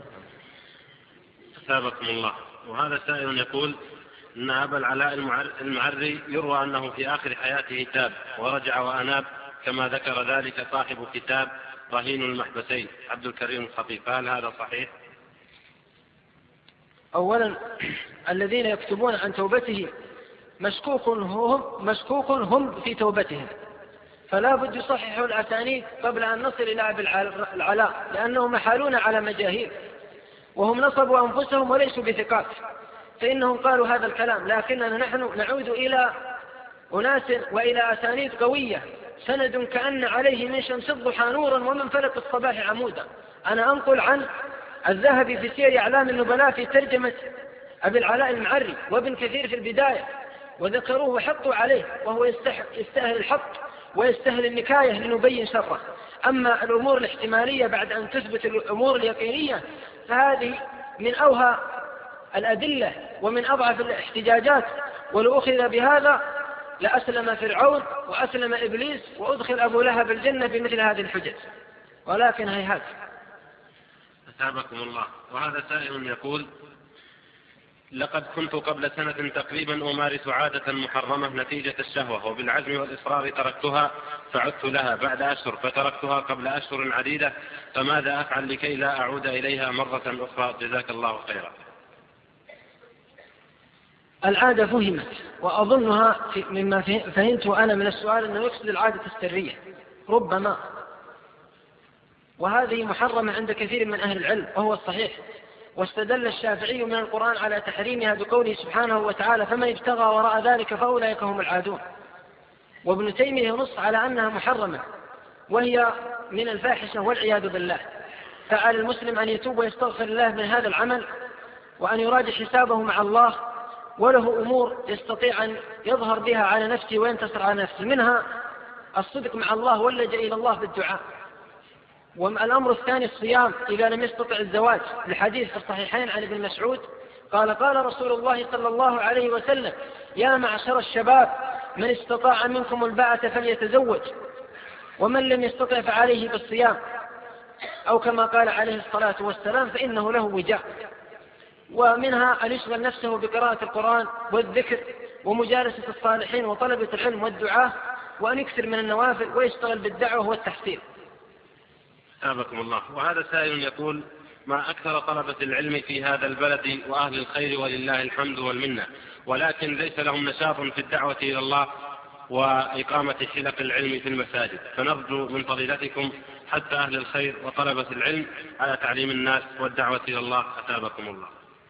أثابكم الله. وهذا سائل يقول إن أبا العلاء المعري يروى أنه في آخر حياته تاب ورجع وأناب، كما ذكر ذلك صاحب كتاب رهين المحبسين عبد الكريم الخطيب، فهل هذا صحيح؟ أولا الذين يكتبون عن توبته مشكوك هم, مشكوك هم في توبتهم، فلا بد يصححوا الأسانيد قبل أن نصل إلى أبي العلاء، لأنهم محالون على مجاهيل وهم نصبوا أنفسهم وليسوا بثقات، فإنهم قالوا هذا الكلام. لكننا نحن نعود إلى أناس وإلى أسانيد قوية، سند كأن عليه من شمس الضحى نورا ومن فلك الصباح عمودا. أنا أنقل عن الذهبي في سير أعلام النبلاء في ترجمة أبي العلاء المعري وابن كثير في البداية، وذكروه وحطوا عليه، وهو يستاهل الحط ويستاهل النكاية لنبين شره. أما الأمور الاحتمالية بعد أن تثبت الأمور اليقينية فهذه من أوهى الأدلة ومن أضعف الاحتجاجات، ولو أخذ بهذا لأسلم فرعون وأسلم إبليس وأدخل أبو لهب الجنة بمثل هذه الحجج، ولكن هيهات. أثابكم الله. وهذا سائل يقول لقد كنت قبل سنة تقريبا أمارس عادة محرمة نتيجة الشهوة، وبالعزم والإصرار تركتها، فعدت لها بعد أشهر فتركتها قبل أشهر عديدة، فماذا أفعل لكي لا أعود إليها مرة أخرى؟ جزاك الله خيرا. العادة فهمت، وأظنها مما فهمت أنا من السؤال أنه يقصد العادة السرية ربما، وهذه محرمة عند كثير من أهل العلم وهو الصحيح. واستدل الشافعي من القرآن على تحريمها بقوله سبحانه وتعالى فمن ابتغى وراء ذلك فأولئك هم العادون. وابن تيمية ينص على أنها محرمة وهي من الفاحشة والعياذ بالله. فعلى المسلم أن يتوب ويستغفر الله من هذا العمل، وأن يراجع حسابه مع الله، وله أمور يستطيع أن يظهر بها على نفسه وينتصر على نفسه، منها الصدق مع الله واللجأ إلى الله بالدعاء. والأمر الثاني الصيام إذا لم يستطع الزواج، لحديث في الصحيحين عن ابن مسعود قال قال رسول الله صلى الله عليه وسلم يا معشر الشباب من استطاع منكم الباءة فليتزوج ومن لم يستطع فعليه بالصيام، أو كما قال عليه الصلاة والسلام فإنه له وجاء. ومنها أن يشغل نفسه بقراءة القرآن والذكر ومجالسة الصالحين وطلبة العلم والدعاء، وأن يكثر من النوافل ويشتغل بالدعوة والتحصيل. أثابكم الله. وهذا سائل يقول ما أكثر طلبة العلم في هذا البلد وأهل الخير ولله الحمد والمنة، ولكن ليس لهم نشاط في الدعوة إلى الله وإقامة حلق العلم في المساجد، فنرجو من فضيلتكم حتى أهل الخير وطلبة العلم على تعليم الناس والدعوة إلى الله. أثابكم الله.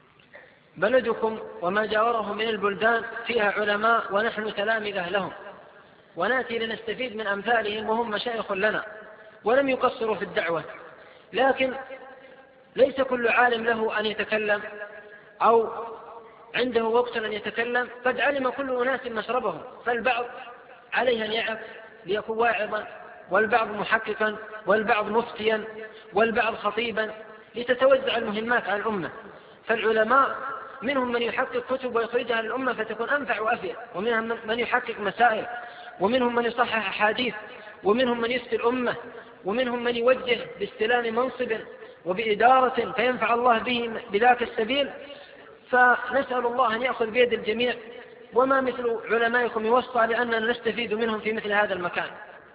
بلدكم وما جاوره من البلدان فيها علماء ونحن تلامذة لهم، ونأتي لنستفيد من أمثالهم وهم مشايخ لنا ولم يقصروا في الدعوة، لكن ليس كل عالم له أن يتكلم أو عنده وقت أن يتكلم. قد علم كل أناس مشربهم، فالبعض عليه أن يعظ ليكون واعظا، والبعض محققا، والبعض مفتيا، والبعض خطيبا، لتتوزع المهمات على الأمة. فالعلماء منهم من يحقق كتب ويخرجها للأمة فتكون أنفع وأفيد، ومنهم من يحقق مسائل، ومنهم من يصحح أحاديث، ومنهم من يفتي الأمة، ومنهم من يوجه باستلام منصب وبإدارة فينفع الله به بذاك السبيل. فنسأل الله أن يأخذ بيد الجميع، وما مثل علمائكم يوصى لأننا نستفيد منهم في مثل هذا المكان.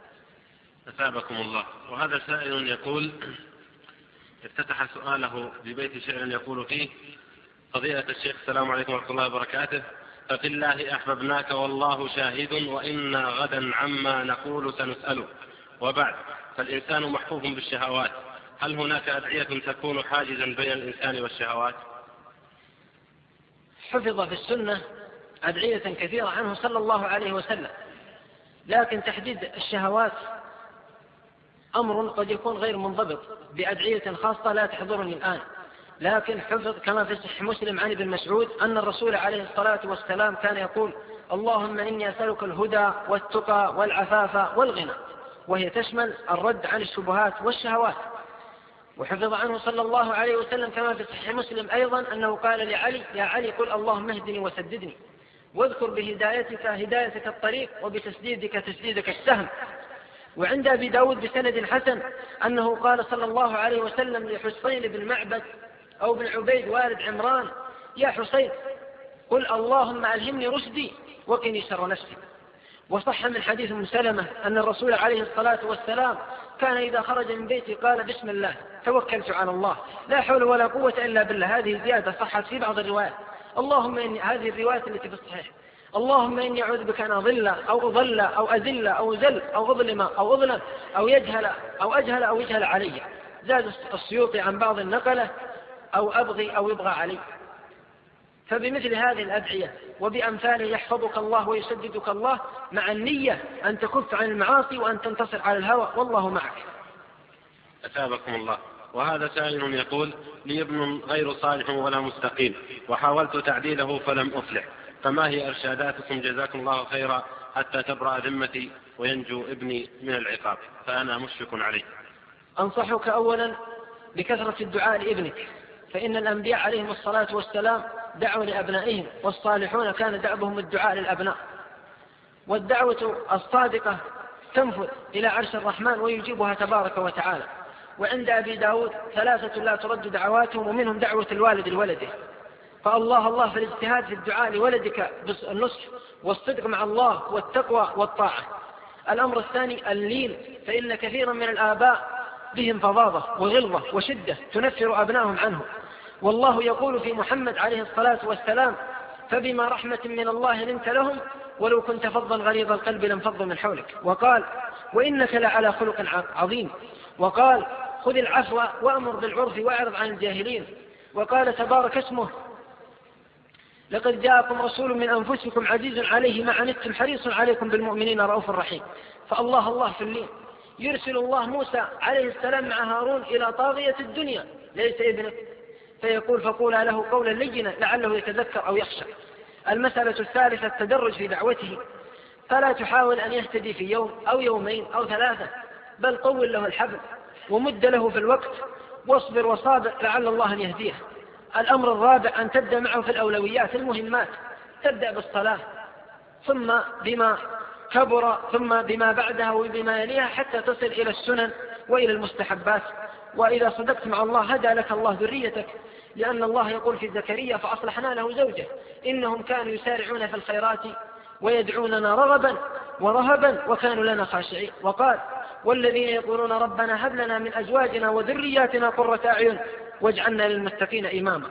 أثابكم الله. وهذا سائل يقول افتتح سؤاله ببيت شعر يقول فيه فضيلة الشيخ السلام عليكم ورحمة الله وبركاته، ففي الله أحببناك والله شاهد وإنا غدا عما نقول سنسأل، وبعد فالإنسان محفوف بالشهوات، هل هناك أدعية تكون حاجزا بين الإنسان والشهوات؟ حفظ في السنة أدعية كثيرة عنه صلى الله عليه وسلم، لكن تحديد الشهوات أمر قد يكون غير منضبط بأدعية خاصة لا تحضرني الآن، لكن حفظ كما في صحيح مسلم عن ابن مسعود أن الرسول عليه الصلاة والسلام كان يقول: اللهم إني أسألك الهدى والتقى والعفاف والغنى، وهي تشمل الرد عن الشبهات والشهوات. وحفظ عنه صلى الله عليه وسلم كما في صحيح مسلم أيضا أنه قال لعلي: يا علي قل اللهم اهدني وسددني، واذكر بهدايتك هدايتك الطريق وبتسديدك تسديدك السهم. وعند أبي داود بسند حسن أنه قال صلى الله عليه وسلم لحسين بن معبد أو بن عبيد والد عمران: يا حسين قل اللهم ألهمني رشدي وقني شر نفسي. وصح من حديث ام سلمة أن الرسول عليه الصلاة والسلام كان إذا خرج من بيته قال: بسم الله توكلت على الله لا حول ولا قوة إلا بالله. هذه زيادة صحت في بعض الروايات. اللهم إني، هذه الرواية التي في الصحيح، اللهم إني أعوذ بك أن أضل أو أضل أو أذل أو زل أو أظلم أو أظلم أو يجهل أو أجهل أو يجهل علي. زاد السيوطي عن بعض النقلة: أو أبغي أو يبغى علي. فبمثل هذه الأدعية وبأمثاله يحفظك الله ويسددك الله، مع النية أن تكف عن المعاصي وأن تنتصر على الهوى، والله معك. أثابكم الله. وهذا سائل يقول: لي ابن غير صالح ولا مستقيم، وحاولت تعديله فلم أفلح، فما هي إرشاداتكم جزاكم الله خيرا حتى تبرأ ذمتي وينجو ابني من العقاب، فأنا مشفق عليه. أنصحك أولا بكثرة الدعاء لابنك، فإن الأنبياء عليهم الصلاة والسلام دعوا لأبنائهم، والصالحون كان دعبهم الدعاء للأبناء. والدعوة الصادقة تنفذ إلى عرش الرحمن ويجيبها تبارك وتعالى. وعند أبي داود ثلاثة لا ترد دعواتهم، ومنهم دعوة الوالد لولده، فالله الله في الاجتهاد في الدعاء لولدك بالنصح والصدق مع الله والتقوى والطاعة. الأمر الثاني اللين، فإن كثيرا من الآباء بهم فظاظة وغلظة وشدة تنفر أبنائهم عنه، والله يقول في محمد عليه الصلاة والسلام: فبما رحمة من الله لنت لهم ولو كنت فظا غليظ القلب لانفضوا من حولك. وقال: وإنك لعلى خلق عظيم. وقال: خذ العفو وأمر بالعرف وأعرض عن الجاهلين. وقال تبارك اسمه: لقد جاءكم رسول من أنفسكم عزيز عليه ما عنتم حريص عليكم بالمؤمنين رؤوف رحيم. فالله الله في اللين. يرسل الله موسى عليه السلام مع هارون إلى طاغية الدنيا ليس ابنك، فيقول: فقولا له قولا لينا لعله يتذكر أو يخشى. المسألة الثالثة التدرج في دعوته، فلا تحاول أن يهتدي في يوم أو يومين أو ثلاثة، بل طول له الحبل ومد له في الوقت، واصبر وصابر لعل الله أن يهديه. الأمر الرابع أن تبدأ معه في الأولويات المهمات، تبدأ بالصلاة ثم بما كبر ثم بما بعدها وبما يليها حتى تصل إلى السنن وإلى المستحبات. وإذا صدقت مع الله هدى لك الله ذريتك، لأن الله يقول في زكريا: فأصلحنا له زوجه إنهم كانوا يسارعون في الخيرات ويدعوننا رغبا ورهبا وكانوا لنا خاشعين. وقال: والذين يقولون ربنا هب لنا من أزواجنا وذرياتنا قرة أعين واجعلنا للمتقين إماما.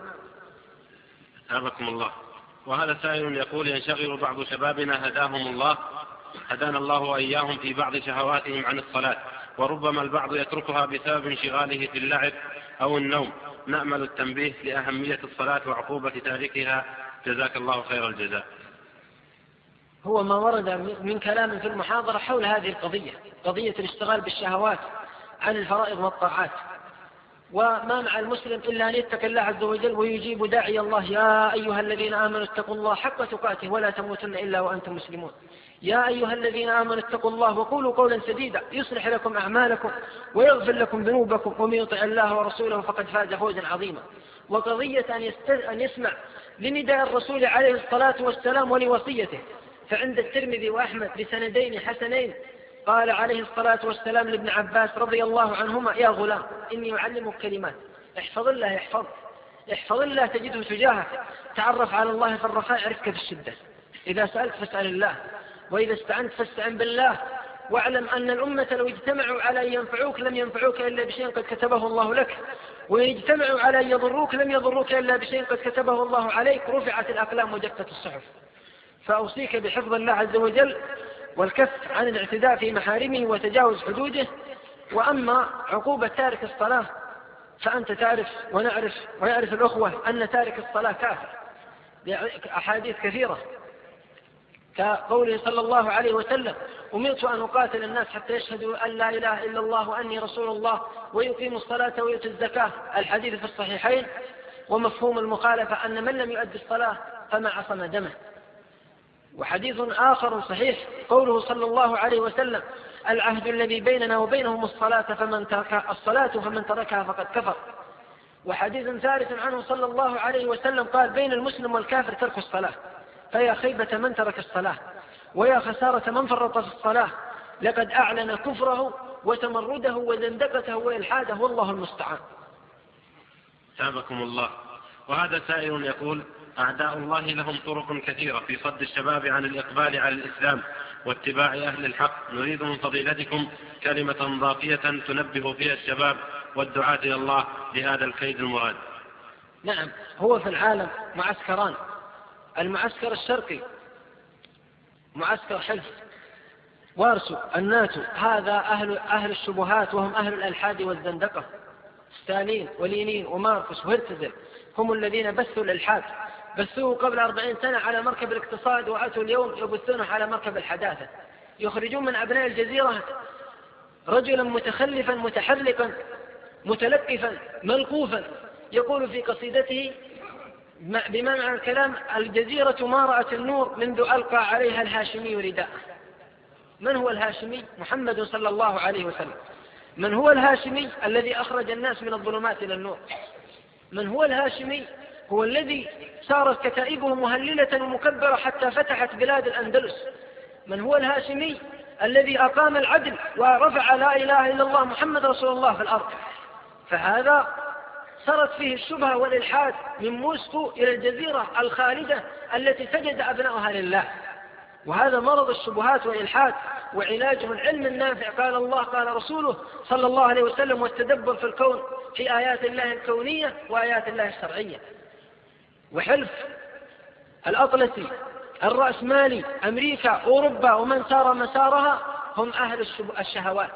أثابكم الله. وهذا سائل يقول: ينشغل بعض شبابنا هداهم الله هدانا الله وإياهم في بعض شهواتهم عن الصلاة، وربما البعض يتركها بسبب انشغاله في اللعب أو النوم. نأمل التنبيه لأهمية الصلاة وعقوبة تاركها، جزاك الله خير الجزاء. هو ما ورد من كلام في المحاضرة حول هذه القضية، قضية الاشتغال بالشهوات عن الفرائض والطاعات. وما مع المسلم إلا أن يتقي الله عز وجل ويجيب داعي الله: يا أيها الذين آمنوا اتقوا الله حق تقاته ولا تموتن إلا وأنتم مسلمون. يا أيها الذين آمنوا اتقوا الله وقولوا قولا سديدا يصلح لكم أعمالكم ويغفر لكم ذنوبكم ومن يطع الله ورسوله فقد فاز فوزا عظيما. وقضية أن يسمع لنداء الرسول عليه الصلاة والسلام ولوصيته، فعند الترمذي وأحمد بسندين حسنين قال عليه الصلاة والسلام لابن عباس رضي الله عنهما: يا غلام إني أعلمك كلمات، احفظ الله يحفظ احفظ الله تجده تجاهك، تعرف على الله في الرخاء يعرفك في الشدة، إذا سألت فاسأل الله، وإذا استعنت فاستعن بالله، واعلم أن الأمة لو اجتمعوا على أن ينفعوك لم ينفعوك إلا بشيء قد كتبه الله لك، وإن اجتمعوا على أن يضروك لم يضروك إلا بشيء قد كتبه الله عليك. رفعت الأقلام وجفت الصحف. فأوصيك بحفظ الله عز وجل والكف عن الاعتداء في محارمه وتجاوز حدوده. وأما عقوبة تارك الصلاة فأنت تعرف ونعرف ويعرف الأخوة أن تارك الصلاة كافر، أحاديث كثيرة كقوله صلى الله عليه وسلم: أمرت أن أقاتل الناس حتى يشهدوا أن لا إله إلا الله وأني رسول الله ويقيموا الصلاة ويؤتوا الزكاة، الحديث في الصحيحين. ومفهوم المخالفة أن من لم يؤدي الصلاة فما عصم دمه. وحديث آخر صحيح قوله صلى الله عليه وسلم: العهد الذي بيننا وبينهم الصلاة فمن ترك الصلاة فمن تركها فقد كفر. وحديث ثالث عنه صلى الله عليه وسلم قال: بين المسلم والكافر ترك الصلاة، فيا خيبة من ترك الصلاة ويا خسارة من فرط في الصلاة، لقد أعلن كفره وتمرده وزندقته وإلحاده، والله المستعان. ثابكم الله. وهذا سائل يقول: أعداء الله لهم طرق كثيرة في صد الشباب عن الإقبال على الإسلام واتباع أهل الحق، نريد من فضيلتكم كلمة ضافية تنبه فيها الشباب والدعاة إلى الله بهذا الكيد المراد. نعم، هو في العالم معسكران: المعسكر الشرقي معسكر حلف وارسو الناتو، هذا أهل, أهل الشبهات وهم أهل الألحاد والزندقة. ستالين ولينين وماركوس وهرتزل هم الذين بثوا الإلحاد، بثوه قبل أربعين سنة على مركب الاقتصاد، وأتوا اليوم يبثونه على مركب الحداثة. يخرجون من أبناء الجزيرة رجلا متخلفا متحركا متلقفا ملقوفا يقول في قصيدته بما معنى الكلام: الجزيرة ما رأت النور منذ ألقى عليها الهاشمي رداء. من هو الهاشمي؟ محمد صلى الله عليه وسلم. من هو الهاشمي؟ الذي أخرج الناس من الظلمات إلى النور. من هو الهاشمي؟ هو الذي صارت كتائبه مهللة ومكبرة حتى فتحت بلاد الأندلس. من هو الهاشمي؟ الذي أقام العدل ورفع لا إله إلا الله محمد رسول الله في الأرض. فهذا صارت فيه الشبهة والإلحاد من موسكو إلى الجزيرة الخالدة التي سجد أبنائها لله. وهذا مرض الشبهات والإلحاد، وعلاجه العلم النافع. قال الله قال رسوله صلى الله عليه وسلم: والتدبر في الكون في آيات الله الكونية وآيات الله الشرعية. وحلف الأطلسي الرأسمالي أمريكا أوروبا ومن سار مسارها هم أهل الشهوات،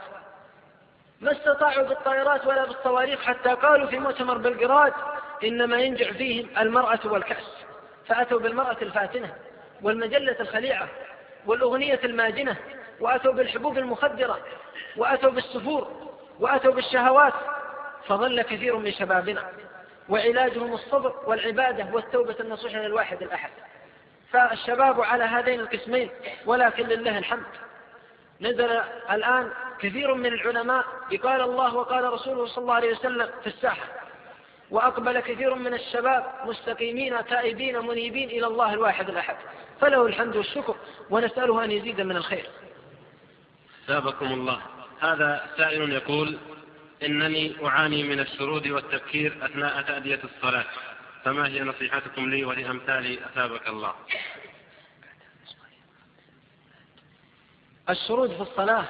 ما استطاعوا بالطائرات ولا بالصواريخ، حتى قالوا في مؤتمر بلغراد: إنما ينجع فيهم المرأة والكأس. فأتوا بالمرأة الفاتنة والمجلة الخليعة والأغنية الماجنة، وأتوا بالحبوب المخدرة، وأتوا بالسفور، وأتوا بالشهوات. فظل كثير من شبابنا وعلاجهم الصبر والعبادة والتوبة النصوح إلى الواحد الأحد. فالشباب على هذين القسمين، ولكن لله الحمد نزل الآن كثير من العلماء بقال الله وقال رسوله صلى الله عليه وسلم في الساحة، وأقبل كثير من الشباب مستقيمين تائبين منيبين إلى الله الواحد الأحد، فله الحمد والشكر، ونسأله أن يزيد من الخير. ثابكم الله. هذا سائل يقول: إنني أعاني من الشرود والتبكير أثناء تأدية الصلاة، فما هي نصيحتكم لي ولأمثالي أثابك الله؟ الشرود في الصلاة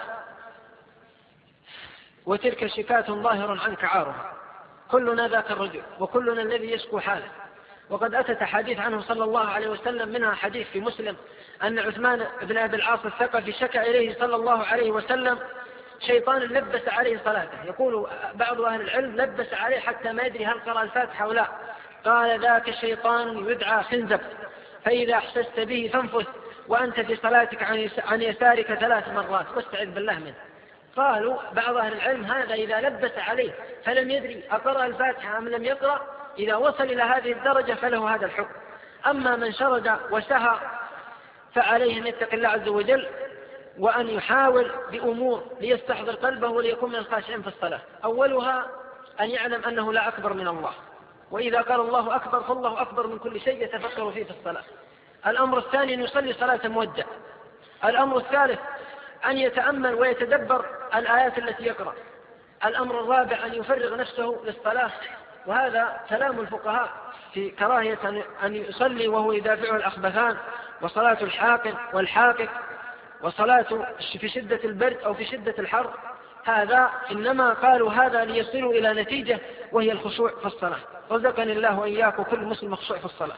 وتلك شكاة ظاهر عنك عارها، كلنا ذاك الرجل وكلنا الذي يشكو حاله. وقد أتت حديث عنه صلى الله عليه وسلم، منها حديث في مسلم أن عثمان بن أبي العاص الثقفي شكى إليه صلى الله عليه وسلم شيطان لبس عليه صلاته. يقول بعض أهل العلم لبس عليه حتى ما يدري هل قرأ الفاتحة أو لا. قال: ذاك الشيطان يدعى خنزب، فإذا أحسست به فانفث وأنت في صلاتك عن يسارك ثلاث مرات واستعذ بالله منه. قالوا بعض أهل العلم هذا إذا لبس عليه فلم يدري أقرأ الفاتحة أم لم يقرأ، إذا وصل إلى هذه الدرجة فله هذا الحكم. أما من شرد وسهى فعليه أن يتقي الله عز وجل، وأن يحاول بأمور ليستحضر قلبه وليكون من الخاشعين في الصلاة. أولها أن يعلم أنه لا أكبر من الله، وإذا قال الله أكبر فالله أكبر من كل شيء يتفكر فيه في الصلاة. الأمر الثاني أن يصلي صلاة مودع. الأمر الثالث أن يتأمل ويتدبر الآيات التي يقرأ. الأمر الرابع أن يفرغ نفسه للصلاة، وهذا كلام الفقهاء في كراهية أن يصلي وهو يدافعه الأخبثان، وصلاة الحاقن والحاقق، وصلاة في شدة البرد أو في شدة الحر. هذا إنما قالوا هذا ليصلوا إلى نتيجة وهي الخشوع في الصلاة. رزقني الله وإياكم كل مسلم خشوع في الصلاة.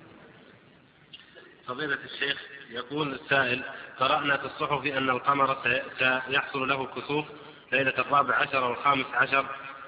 فضيلة الشيخ، يقول السائل: قرأنا في الصحف أن القمر سيحصل له كسوف ليلة الرابع عشر والخامس عشر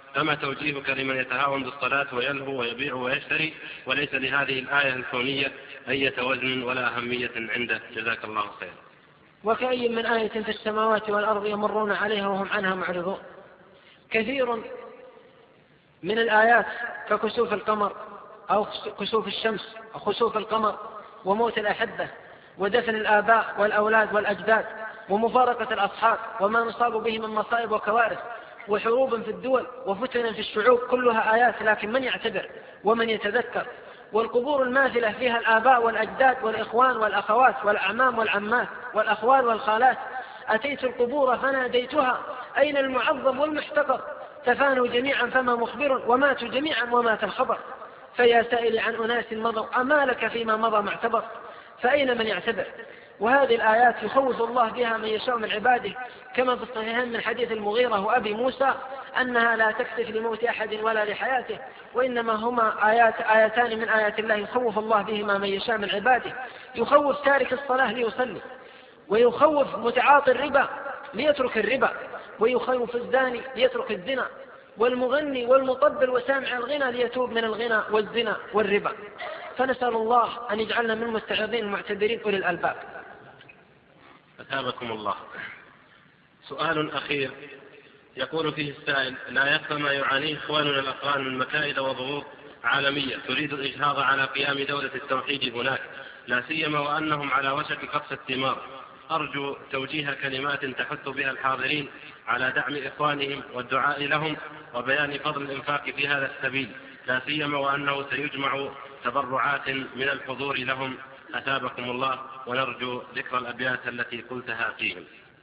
فما توجيهك لمن يتهاون بالصلاة ويلهو ويبيع ويشتري وليس لهذه الآية الكونية أي وزن ولا أهمية عنده؟ جزاك الله خير. وكأي من آية في السماوات والأرض يمرون عليها وهم عنها معرضون. كثير من الآيات ككسوف القمر أو كسوف الشمس أو خسوف القمر وموت الأحبة ودفن الآباء والأولاد والأجداد ومفارقة الأصحاب وما نصاب به من مصائب وكوارث وحروب في الدول وفتن في الشعوب، كلها آيات، لكن من يعتبر ومن يتذكر؟ والقبور الماثلة فيها الآباء والأجداد والإخوان والأخوات والأعمام والعمات والأخوال والخالات. أتيت القبور فناديتها أين المعظم والمحتقر؟ تفانوا جميعا فما مخبر وماتوا جميعا ومات الخبر. فيا سائل عن أناس مضوا أمالك فيما مضى معتبر، فأين من يعتبر؟ وهذه الآيات يخوف الله بها من يشاء من عباده، كما في الصحيحين من حديث المغيرة وأبي موسى أنها لا تكشف لموت أحد ولا لحياته، وإنما هما آيات آيتان من آيات الله يخوف الله بهما من يشاء من عباده. يخوف تارك الصلاة ليصلي، ويخوف متعاطي الربا ليترك الربا، ويخوف الزاني ليترك الزنا، والمغني والمطبل وسامع الغنى ليتوب من الغنى والزنا والربا. فنسأل الله أن يجعلنا من المستعظين المعتبرين أولي الألباب. أثابكم الله. سؤال أخير يقول فيه السائل: لا يخفى ما يعانيه إخواننا الأقران من مكائد وضغوط عالمية تريد الإجهاض على قيام دولة التوحيد هناك، لا سيما وأنهم على وشك قصف الثمار. أرجو توجيه كلمات تحث بها الحاضرين على دعم إخوانهم والدعاء لهم وبيان فضل الإنفاق في هذا السبيل، لا سيما وأنه سيجمع تبرعات من الحضور لهم. أثابكم الله، ونرجو ذكر الأبيات التي قلتها فيهم.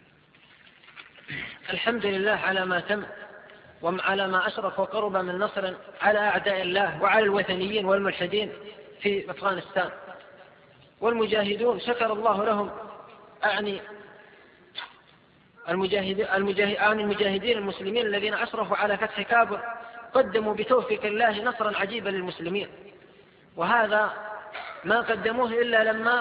الحمد لله على ما تم وعلى ما أشرف وقرب من نصر على أعداء الله وعلى الوثنيين والملحدين في أفغانستان. والمجاهدون شكر الله لهم، أعني المجاهدين, المجاهدين المسلمين الذين أشرفوا على فتح كابل قدموا بتوفيق الله نصرا عجيبا للمسلمين، وهذا ما قدموه إلا لما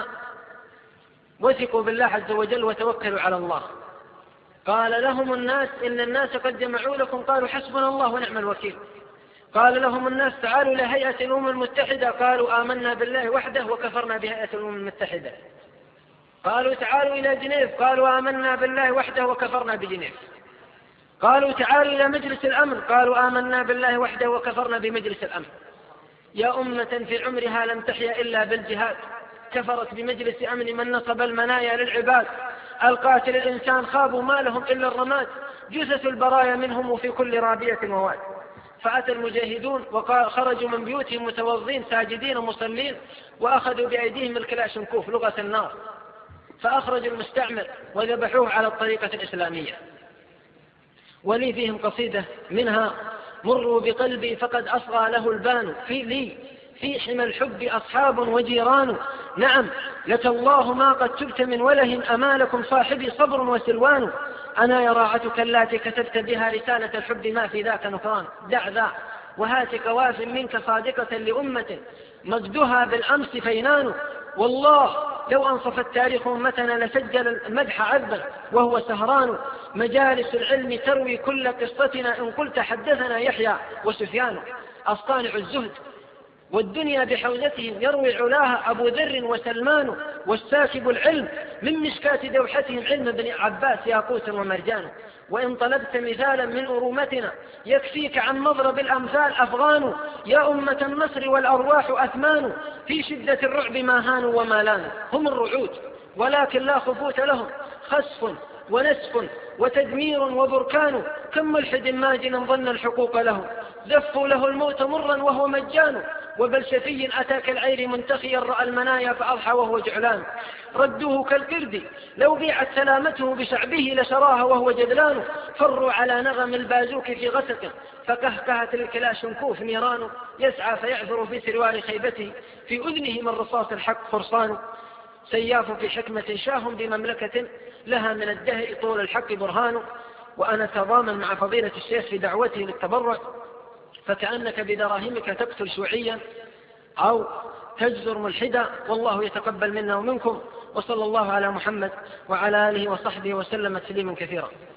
وثقوا بالله عز وجل وتوكلوا على الله. قال لهم الناس إن الناس قد جمعوا لكم قالوا حسبنا الله ونعم الوكيل. قال لهم الناس تعالوا إلى هيئة الأمم المتحدة قالوا آمنا بالله وحده وكفرنا بهيئة الأمم المتحدة. قالوا تعالوا إلى جنيف قالوا آمنا بالله وحده وكفرنا بجنيف. قالوا تعالوا إلى مجلس الأمن قالوا آمنا بالله وحده وكفرنا بمجلس الأمن. يا أمة في عمرها لم تحيا إلا بالجهاد، كفرت بمجلس أمن من نصب المنايا للعباد. القاتل الإنسان خابوا ما لهم إلا الرماد، جثث البرايا منهم في كل رابية مواد. فأتى المجاهدون وخرجوا من بيوتهم متوضين ساجدين مصلين، وأخذوا بأيديهم الكلاشنكوف لغة النار، فأخرجوا المستعمر وذبحوه على الطريقة الإسلامية. ولي فيهم قصيدة منها: مروا بقلبي فقد أصغى له البان، في لي في حمى الحب أصحاب وجيران. نعم لك الله ما قد تبت من وله، أمالكم صاحبي صبر وسلوان. أنا يراعتك التي كتبت بها رسالة الحب ما في ذاك نكران. دع ذا وهاتك واف منك صادقة لأمة مجدها بالأمس فينان. والله لو أنصف التاريخ أمتنا لسجل المدح عذبا وهو سهران. مجالس العلم تروي كل قصتنا إن قلت حدثنا يحيى وسفيان. أصطانع الزهد والدنيا بحوزتهم يروي علاها أبو ذر وسلمان. والساكب العلم من مشكاة دوحتهم علم بن عباس ياقوت ومرجان. وإن طلبت مثالا من أرومتنا يكفيك عن مضرب الأمثال أفغان. يا أمة النصر والأرواح أثمان، في شدة الرعب ما هانوا وما لانوا. هم الرعود ولكن لا خفوت لهم، خسف ونسف وتدمير وبركان. كم ملحد ماجن ظن الحقوق له، زفوا له الموت مرا وهو مجان. وبل شفي أتاك العير منتخيا رأى المنايا فأضحى وهو جعلان. ردوه كالقرد لو بيعت سلامته بشعبه لشراها وهو جدلان. فروا على نغم البازوك في غسق فكهكهت الكلاشنكوف نيران. يسعى فيعثر في سروال خيبته في أذنه من رصاص الحق فرصان. سياف في حكمة شاه بمملكة لها من الدهر طول الحق برهان. وأنا تضامن مع فضيلة الشيخ في دعوته للتبرع، فكأنك بدراهمك تقتل شيوعيا أو تجزر ملحدا، والله يتقبل منا ومنكم. وصلى الله على محمد وعلى آله وصحبه وسلم تسليما كثيرا.